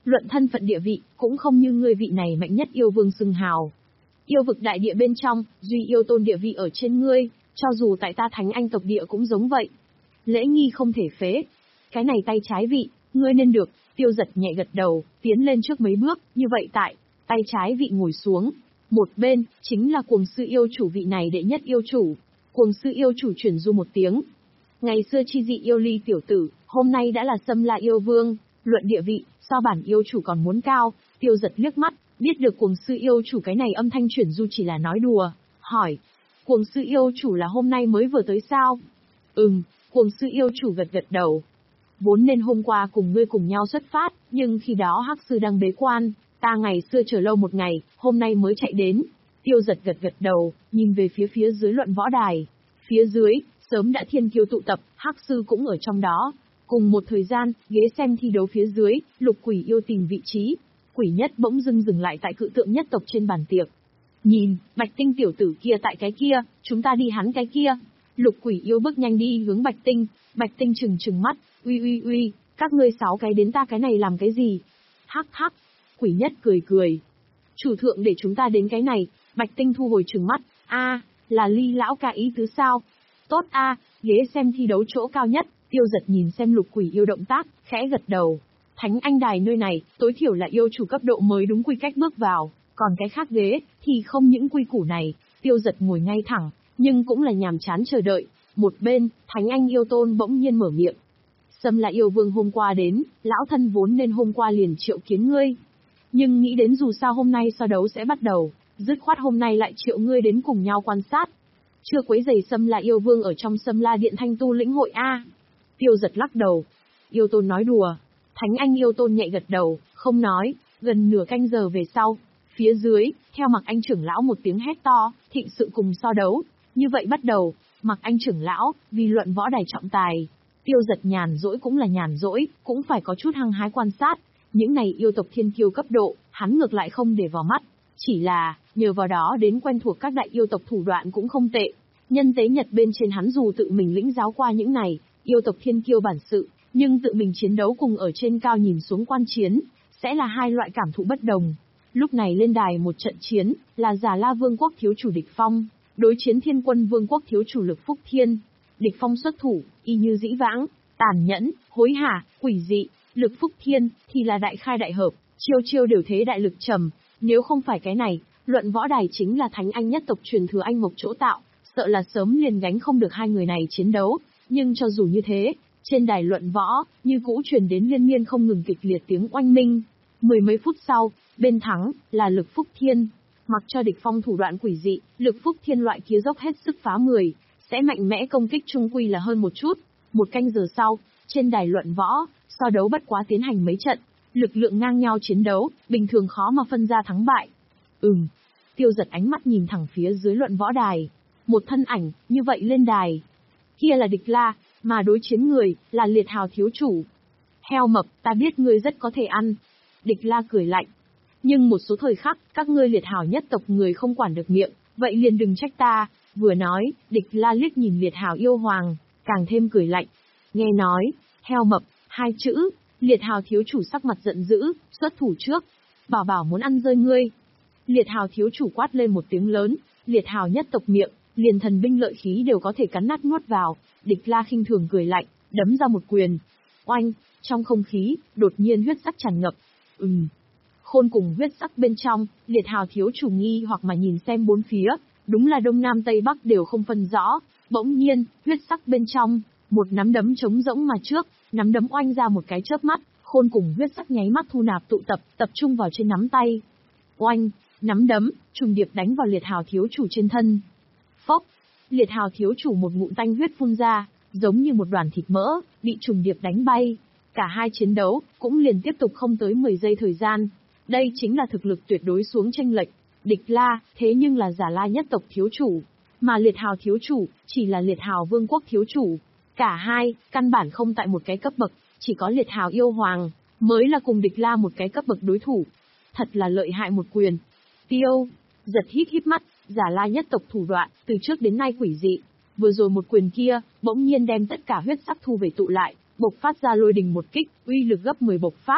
Luận thân phận địa vị, cũng không như ngươi vị này mạnh nhất yêu vương xưng hào. Yêu vực đại địa bên trong, duy yêu tôn địa vị ở trên ngươi, cho dù tại ta thánh anh tộc địa cũng giống vậy. Lễ nghi không thể phế. Cái này tay trái vị, ngươi nên được. Tiêu Giật nhẹ gật đầu, tiến lên trước mấy bước, như vậy tại, tay trái vị ngồi xuống. Một bên, chính là cuồng sư yêu chủ vị này đệ nhất yêu chủ. Cuồng sư yêu chủ chuyển du một tiếng. Ngày xưa chi dị yêu ly tiểu tử, hôm nay đã là Xâm La yêu vương, luận địa vị, so bản yêu chủ còn muốn cao. Tiêu Giật liếc mắt, biết được cuồng sư yêu chủ cái này âm thanh chuyển du chỉ là nói đùa, hỏi. Cuồng sư yêu chủ là hôm nay mới vừa tới sao? Ừm, cuồng sư yêu chủ gật gật đầu. Vốn nên hôm qua cùng ngươi cùng nhau xuất phát, nhưng khi đó hắc sư đang bế quan, ta ngày xưa chờ lâu một ngày, hôm nay mới chạy đến. Tiêu Giật gật gật đầu, nhìn về phía phía dưới luận võ đài. Phía dưới, sớm đã thiên kiêu tụ tập, hắc sư cũng ở trong đó. Cùng một thời gian, ghế xem thi đấu phía dưới, lục quỷ yêu tìm vị trí. Quỷ nhất bỗng dưng dừng lại tại cự tượng nhất tộc trên bàn tiệc. Nhìn, Bạch Tinh tiểu tử kia tại cái kia, chúng ta đi hắn cái kia. Lục quỷ yêu bước nhanh đi hướng Bạch Tinh, Bạch Tinh trừng trừng mắt, uy uy uy, các ngươi sáu cái đến ta cái này làm cái gì? Hắc hắc, quỷ nhất cười cười. Chủ thượng để chúng ta đến cái này, Bạch Tinh thu hồi trừng mắt, a, là Ly lão ca ý tứ sao? Tốt a, ghế xem thi đấu chỗ cao nhất. Tiêu Giật nhìn xem lục quỷ yêu động tác, khẽ gật đầu. Thánh anh đài nơi này, tối thiểu là yêu chủ cấp độ mới đúng quy cách bước vào, còn cái khác ghế, thì không những quy củ này. Tiêu Giật ngồi ngay thẳng, nhưng cũng là nhàm chán chờ đợi. Một bên, Thánh anh yêu tôn bỗng nhiên mở miệng. Xâm La yêu vương hôm qua đến, lão thân vốn nên hôm qua liền triệu kiến ngươi. Nhưng nghĩ đến dù sao hôm nay so đấu sẽ bắt đầu, dứt khoát hôm nay lại triệu ngươi đến cùng nhau quan sát. Chưa quấy giày Xâm La yêu vương ở trong Xâm La điện thanh tu lĩnh hội a. Tiêu Giật lắc đầu. Yêu tôn nói đùa. Thánh anh yêu tôn nhẹ gật đầu, không nói. Gần nửa canh giờ về sau, phía dưới, theo Mặc Anh trưởng lão một tiếng hét to, thịnh sự cùng so đấu. Như vậy bắt đầu, Mặc Anh trưởng lão, vì luận võ đài trọng tài. Tiêu Giật nhàn rỗi cũng là nhàn rỗi, cũng phải có chút hăng hái quan sát. Những này yêu tộc thiên kiêu cấp độ, hắn ngược lại không để vào mắt. Chỉ là, nhờ vào đó đến quen thuộc các đại yêu tộc thủ đoạn cũng không tệ. Nhân tế nhật bên trên hắn dù tự mình lĩnh giáo qua những này, yêu tộc thiên kiêu bản sự, nhưng tự mình chiến đấu cùng ở trên cao nhìn xuống quan chiến, sẽ là hai loại cảm thụ bất đồng. Lúc này lên đài một trận chiến, là Già La Vương quốc thiếu chủ Địch Phong, đối chiến Thiên Quân Vương quốc thiếu chủ Lực Phúc Thiên. Địch Phong xuất thủ, y như dĩ vãng, tàn nhẫn, hối hả, quỷ dị. Lực Phúc Thiên thì là đại khai đại hợp, chiêu chiêu đều thế đại lực trầm. Nếu không phải cái này, luận võ đài chính là thánh anh nhất tộc truyền thừa anh mộc chỗ tạo, sợ là sớm liền gánh không được hai người này chiến đấu. Nhưng cho dù như thế, trên đài luận võ, như cũ truyền đến liên miên không ngừng kịch liệt tiếng oanh minh. Mười mấy phút sau, bên thắng, là Lực Phúc Thiên. Mặc cho Địch Phong thủ đoạn quỷ dị, Lực Phúc Thiên loại kia dốc hết sức phá mười, sẽ mạnh mẽ công kích trung quy là hơn một chút. Một canh giờ sau, trên đài luận võ, so đấu bất quá tiến hành mấy trận, lực lượng ngang nhau chiến đấu, bình thường khó mà phân ra thắng bại. Ừm. Tiêu Giật ánh mắt nhìn thẳng phía dưới luận võ đài. Một thân ảnh, như vậy lên đài. Kia là Địch La, mà đối chiến người, là Liệt Hào thiếu chủ. Heo mập, ta biết ngươi rất có thể ăn. Địch La cười lạnh. Nhưng một số thời khắc, các ngươi Liệt Hào nhất tộc người không quản được miệng, vậy liền đừng trách ta. Vừa nói, Địch La liếc nhìn Liệt Hào yêu hoàng, càng thêm cười lạnh. Nghe nói, heo mập, hai chữ, Liệt Hào thiếu chủ sắc mặt giận dữ, xuất thủ trước. Bảo bảo muốn ăn rơi ngươi. Liệt Hào thiếu chủ quát lên một tiếng lớn, Liệt Hào nhất tộc miệng, liền thần binh lợi khí đều có thể cắn nát nuốt vào. Địch La khinh thường cười lạnh, đấm ra một quyền. Oanh, trong không khí, đột nhiên huyết sắc tràn ngập. Ừm. Khôn cùng huyết sắc bên trong, Liệt Hào thiếu chủ nghi hoặc mà nhìn xem bốn phía, đúng là đông nam tây bắc đều không phân rõ. Bỗng nhiên, huyết sắc bên trong, một nắm đấm trống rỗng mà trước, nắm đấm oanh ra một cái chớp mắt, khôn cùng huyết sắc nháy mắt thu nạp tụ tập, tập trung vào trên nắm tay. Oanh, nắm đấm, trùng điệp đánh vào Liệt Hào thiếu chủ trên thân. Phốc, Liệt Hào thiếu chủ một ngụm tanh huyết phun ra, giống như một đoàn thịt mỡ, bị trùng điệp đánh bay. Cả hai chiến đấu, cũng liền tiếp tục không tới mười giây thời gian. Đây chính là thực lực tuyệt đối xuống chênh lệch. Địch La, thế nhưng là Già La nhất tộc thiếu chủ, mà Liệt Hào thiếu chủ, chỉ là Liệt Hào vương quốc thiếu chủ. Cả hai, căn bản không tại một cái cấp bậc, chỉ có Liệt Hào yêu hoàng, mới là cùng Địch La một cái cấp bậc đối thủ. Thật là lợi hại một quyền. Tiêu, Giật hít hít mắt, Già La nhất tộc thủ đoạn, từ trước đến nay quỷ dị. Vừa rồi một quyền kia, bỗng nhiên đem tất cả huyết sắc thu về tụ lại, bộc phát ra lôi đình một kích, uy lực gấp mười bộc phát.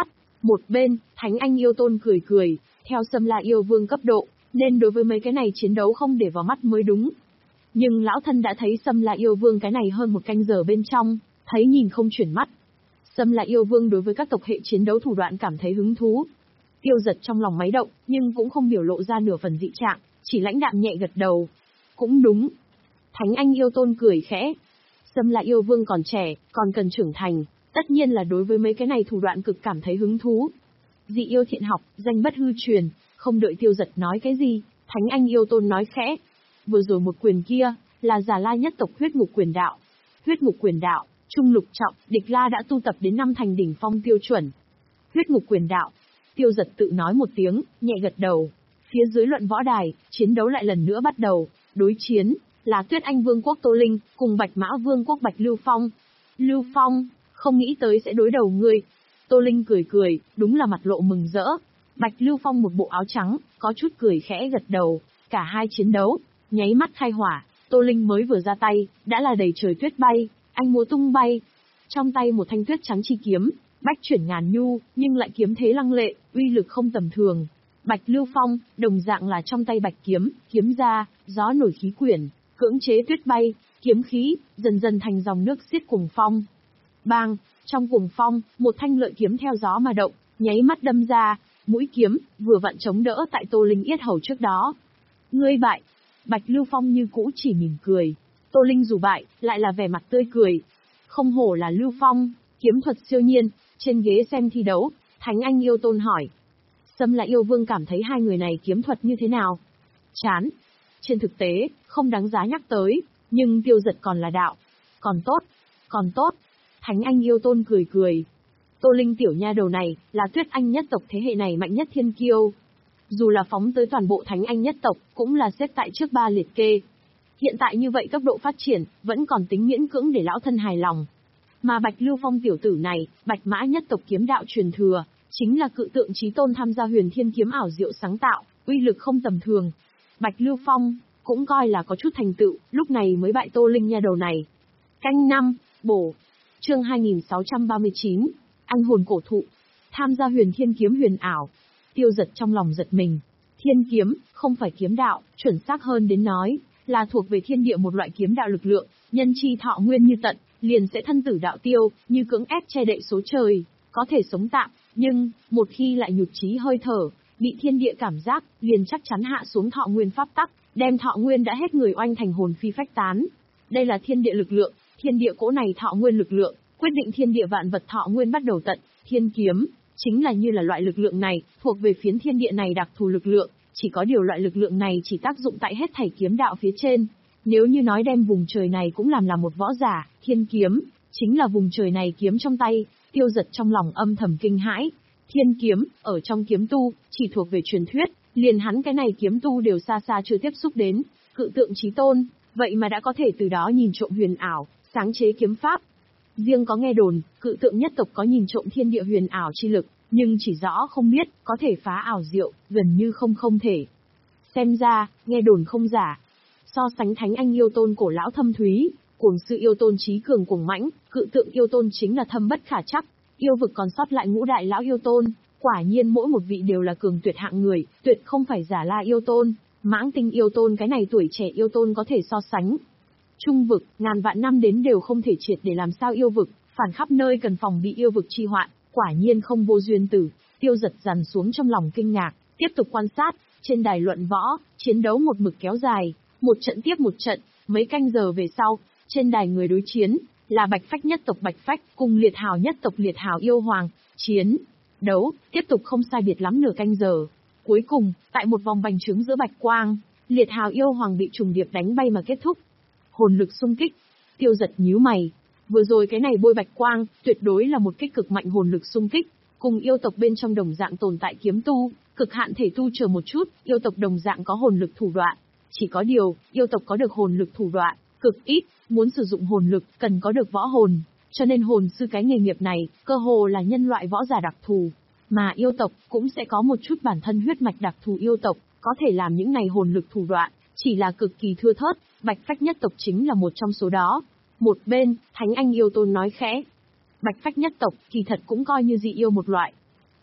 Một bên, Thánh Anh Yêu Tôn cười cười, theo Sâm La Yêu Vương cấp độ, nên đối với mấy cái này chiến đấu không để vào mắt mới đúng. Nhưng lão thân đã thấy Sâm La Yêu Vương cái này hơn một canh giờ bên trong, thấy nhìn không chuyển mắt. Sâm La Yêu Vương đối với các tộc hệ chiến đấu thủ đoạn cảm thấy hứng thú. Tiêu Giật trong lòng máy động, nhưng cũng không biểu lộ ra nửa phần dị trạng, chỉ lãnh đạm nhẹ gật đầu. Cũng đúng. Thánh Anh Yêu Tôn cười khẽ. Sâm La Yêu Vương còn trẻ, còn cần trưởng thành, tất nhiên là đối với mấy cái này thủ đoạn cực cảm thấy hứng thú. Dị yêu thiện học, danh bất hư truyền, không đợi Tiêu Giật nói cái gì, Thánh Anh Yêu Tôn nói khẽ. Vừa rồi một quyền kia, là Già La nhất tộc huyết ngục quyền đạo. Huyết ngục quyền đạo, trung lục trọng, địch la đã tu tập đến năm thành đỉnh phong tiêu chuẩn. Huyết ngục quyền đạo. Tiêu Giật tự nói một tiếng, nhẹ gật đầu. Phía dưới luận võ đài, chiến đấu lại lần nữa bắt đầu. Đối chiến, là Tuyết Anh Vương quốc Tô Linh, cùng Bạch Mã Vương quốc Bạch Lưu Phong. Lưu Phong, không nghĩ tới sẽ đối đầu ngươi. Tô Linh cười cười, đúng là mặt lộ mừng rỡ. Bạch Lưu Phong một bộ áo trắng, có chút cười khẽ gật đầu. Cả hai chiến đấu, nháy mắt khai hỏa. Tô Linh mới vừa ra tay, đã là đầy trời tuyết bay, anh múa tung bay. Trong tay một thanh tuyết trắng chi kiếm, bách chuyển ngàn nhu, nhưng lại kiếm thế lăng lệ, uy lực không tầm thường. Bạch Lưu Phong, đồng dạng là trong tay bạch kiếm, kiếm ra, gió nổi khí quyển, cưỡng chế tuyết bay, kiếm khí, dần dần thành dòng nước xiết cuồng phong. Bang, trong cuồng phong, một thanh lợi kiếm theo gió mà động, nháy mắt đâm ra, mũi kiếm, vừa vặn chống đỡ tại Tô Linh yết hầu trước đó. Ngươi bại. Bạch Lưu Phong như cũ chỉ mỉm cười. Tô Linh dù bại, lại là vẻ mặt tươi cười. Không hổ là Lưu Phong, kiếm thuật siêu nhiên. Trên ghế xem thi đấu, Thánh Anh Yêu Tôn hỏi. Sâm La Yêu Vương cảm thấy hai người này kiếm thuật như thế nào? Chán. Trên thực tế, không đáng giá nhắc tới, nhưng Tiêu Giật còn là đạo. Còn tốt, còn tốt. Thánh Anh Yêu Tôn cười cười. Tô Linh tiểu nha đầu này, là Tuyết Anh nhất tộc thế hệ này mạnh nhất thiên kiêu. Dù là phóng tới toàn bộ Thánh Anh nhất tộc, cũng là xếp tại trước ba liệt kê. Hiện tại như vậy cấp độ phát triển, vẫn còn tính miễn cưỡng để lão thân hài lòng. Mà Bạch Lưu Phong tiểu tử này, Bạch Mã nhất tộc kiếm đạo truyền thừa, chính là cự tượng chí tôn tham gia Huyền Thiên kiếm ảo diệu sáng tạo, uy lực không tầm thường. Bạch Lưu Phong, cũng coi là có chút thành tựu, lúc này mới bại Tô Linh nha đầu này. Canh năm, bổ. Chương hai nghìn sáu trăm ba mươi chín, anh hồn cổ thụ. Tham gia Huyền Thiên kiếm huyền ảo. Tiêu Giật trong lòng giật mình. Thiên kiếm, không phải kiếm đạo, chuẩn xác hơn đến nói, là thuộc về thiên địa một loại kiếm đạo lực lượng, nhân chi thọ nguyên như tận, liền sẽ thân tử đạo tiêu, như cưỡng ép che đậy số trời, có thể sống tạm, nhưng, một khi lại nhụt chí hơi thở, bị thiên địa cảm giác, liền chắc chắn hạ xuống thọ nguyên pháp tắc, đem thọ nguyên đã hết người oanh thành hồn phi phách tán. Đây là thiên địa lực lượng, thiên địa cỗ này thọ nguyên lực lượng, quyết định thiên địa vạn vật thọ nguyên bắt đầu tận, thiên kiếm, chính là như là loại lực lượng này, thuộc về phiến thiên địa này đặc thù lực lượng, chỉ có điều loại lực lượng này chỉ tác dụng tại hết thảy kiếm đạo phía trên. Nếu như nói đem vùng trời này cũng làm là một võ giả, thiên kiếm, chính là vùng trời này kiếm trong tay. Tiêu Giật trong lòng âm thầm kinh hãi. Thiên kiếm, ở trong kiếm tu, chỉ thuộc về truyền thuyết, liền hắn cái này kiếm tu đều xa xa chưa tiếp xúc đến, cự tượng chí tôn, vậy mà đã có thể từ đó nhìn trộm huyền ảo, sáng chế kiếm pháp. Riêng có nghe đồn, cự tượng nhất tộc có nhìn trộm thiên địa huyền ảo chi lực, nhưng chỉ rõ không biết, có thể phá ảo diệu, gần như không không thể. Xem ra, nghe đồn không giả. So sánh Thánh Anh Yêu Tôn cổ lão thâm thúy, cuồng sư yêu tôn trí cường cuồng mãnh, cự tượng yêu tôn chính là thâm bất khả trắc. Yêu vực còn sót lại ngũ đại lão yêu tôn, quả nhiên mỗi một vị đều là cường tuyệt hạng người, tuyệt không phải giả La yêu tôn, Mãng Tinh yêu tôn cái này tuổi trẻ yêu tôn có thể so sánh. Trung vực, ngàn vạn năm đến đều không thể triệt để làm sao yêu vực, phản khắp nơi cần phòng bị yêu vực chi hoạn, quả nhiên không vô duyên tử. Tiêu Giật dằn xuống trong lòng kinh ngạc, tiếp tục quan sát, trên đài luận võ, chiến đấu một mực kéo dài, một trận tiếp một trận, mấy canh giờ về sau, trên đài người đối chiến, là Bạch Phách nhất tộc Bạch Phách, cùng Liệt Hào nhất tộc Liệt Hào yêu hoàng, chiến, đấu, tiếp tục không sai biệt lắm nửa canh giờ. Cuối cùng, tại một vòng bành trướng giữa bạch quang, Liệt Hào yêu hoàng bị trùng điệp đánh bay mà kết thúc. Hồn lực xung kích. Tiêu Giật nhíu mày. Vừa rồi cái này bôi bạch quang, tuyệt đối là một kích cực mạnh hồn lực xung kích, cùng yêu tộc bên trong đồng dạng tồn tại kiếm tu, cực hạn thể tu chờ một chút, yêu tộc đồng dạng có hồn lực thủ đoạn. Chỉ có điều, yêu tộc có được hồn lực thủ đoạn, cực ít, muốn sử dụng hồn lực, cần có được võ hồn, cho nên hồn sư cái nghề nghiệp này, cơ hồ là nhân loại võ giả đặc thù. Mà yêu tộc, cũng sẽ có một chút bản thân huyết mạch đặc thù yêu tộc, có thể làm những này hồn lực thủ đoạn, chỉ là cực kỳ thưa thớt, Bạch Phách nhất tộc chính là một trong số đó. Một bên, Thánh Anh Yêu Tôn nói khẽ. Bạch Phách nhất tộc, kỳ thật cũng coi như dị yêu một loại.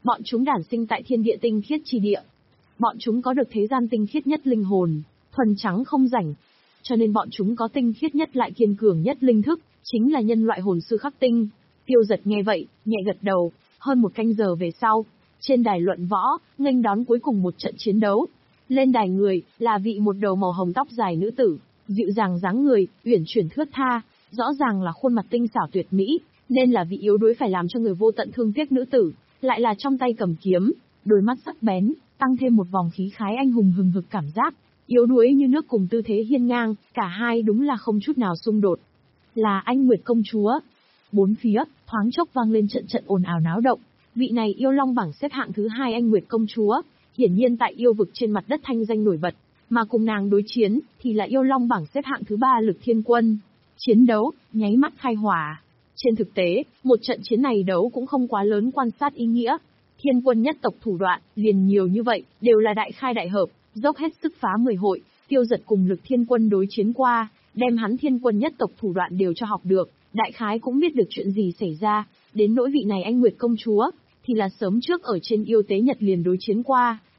Bọn chúng đản sinh tại thiên địa tinh khiết chi địa. Bọn chúng có được thế gian tinh khiết nhất linh hồn, thuần trắng không rảnh. Cho nên bọn chúng có tinh khiết nhất lại kiên cường nhất linh thức, chính là nhân loại hồn sư khắc tinh. Tiêu Giật nghe vậy, nhẹ gật đầu. Hơn một canh giờ về sau, trên đài luận võ, nghênh đón cuối cùng một trận chiến đấu. Lên đài người, là vị một đầu màu hồng tóc dài nữ tử, dịu dàng dáng người, uyển chuyển thướt tha, rõ ràng là khuôn mặt tinh xảo tuyệt mỹ, nên là vị yếu đuối phải làm cho người vô tận thương tiếc nữ tử, lại là trong tay cầm kiếm, đôi mắt sắc bén, tăng thêm một vòng khí khái anh hùng hừng hực cảm giác, yếu đuối như nước cùng tư thế hiên ngang, cả hai đúng là không chút nào xung đột. Là Anh Nguyệt công chúa. Bốn phía, thoáng chốc vang lên trận trận ồn ào náo động. Vị này yêu long bảng xếp hạng thứ hai Anh Nguyệt công chúa, hiển nhiên tại yêu vực trên mặt đất thanh danh nổi bật, mà cùng nàng đối chiến thì là yêu long bảng xếp hạng thứ ba Lực Thiên Quân. Chiến đấu nháy mắt khai hỏa. Trên thực tế, một trận chiến này đấu cũng không quá lớn quan sát ý nghĩa. Thiên Quân nhất tộc thủ đoạn liền nhiều như vậy, đều là đại khai đại hợp, dốc hết sức phá mười hội. Tiêu Giật cùng Lực Thiên Quân đối chiến qua, đem hắn Thiên Quân nhất tộc thủ đoạn đều cho học được, đại khái cũng biết được chuyện gì xảy ra. Đến nỗi vị này Anh Nguyệt công chúa, thì là sớm trước ở trên yêu tế Nhật liền đối chiến qua,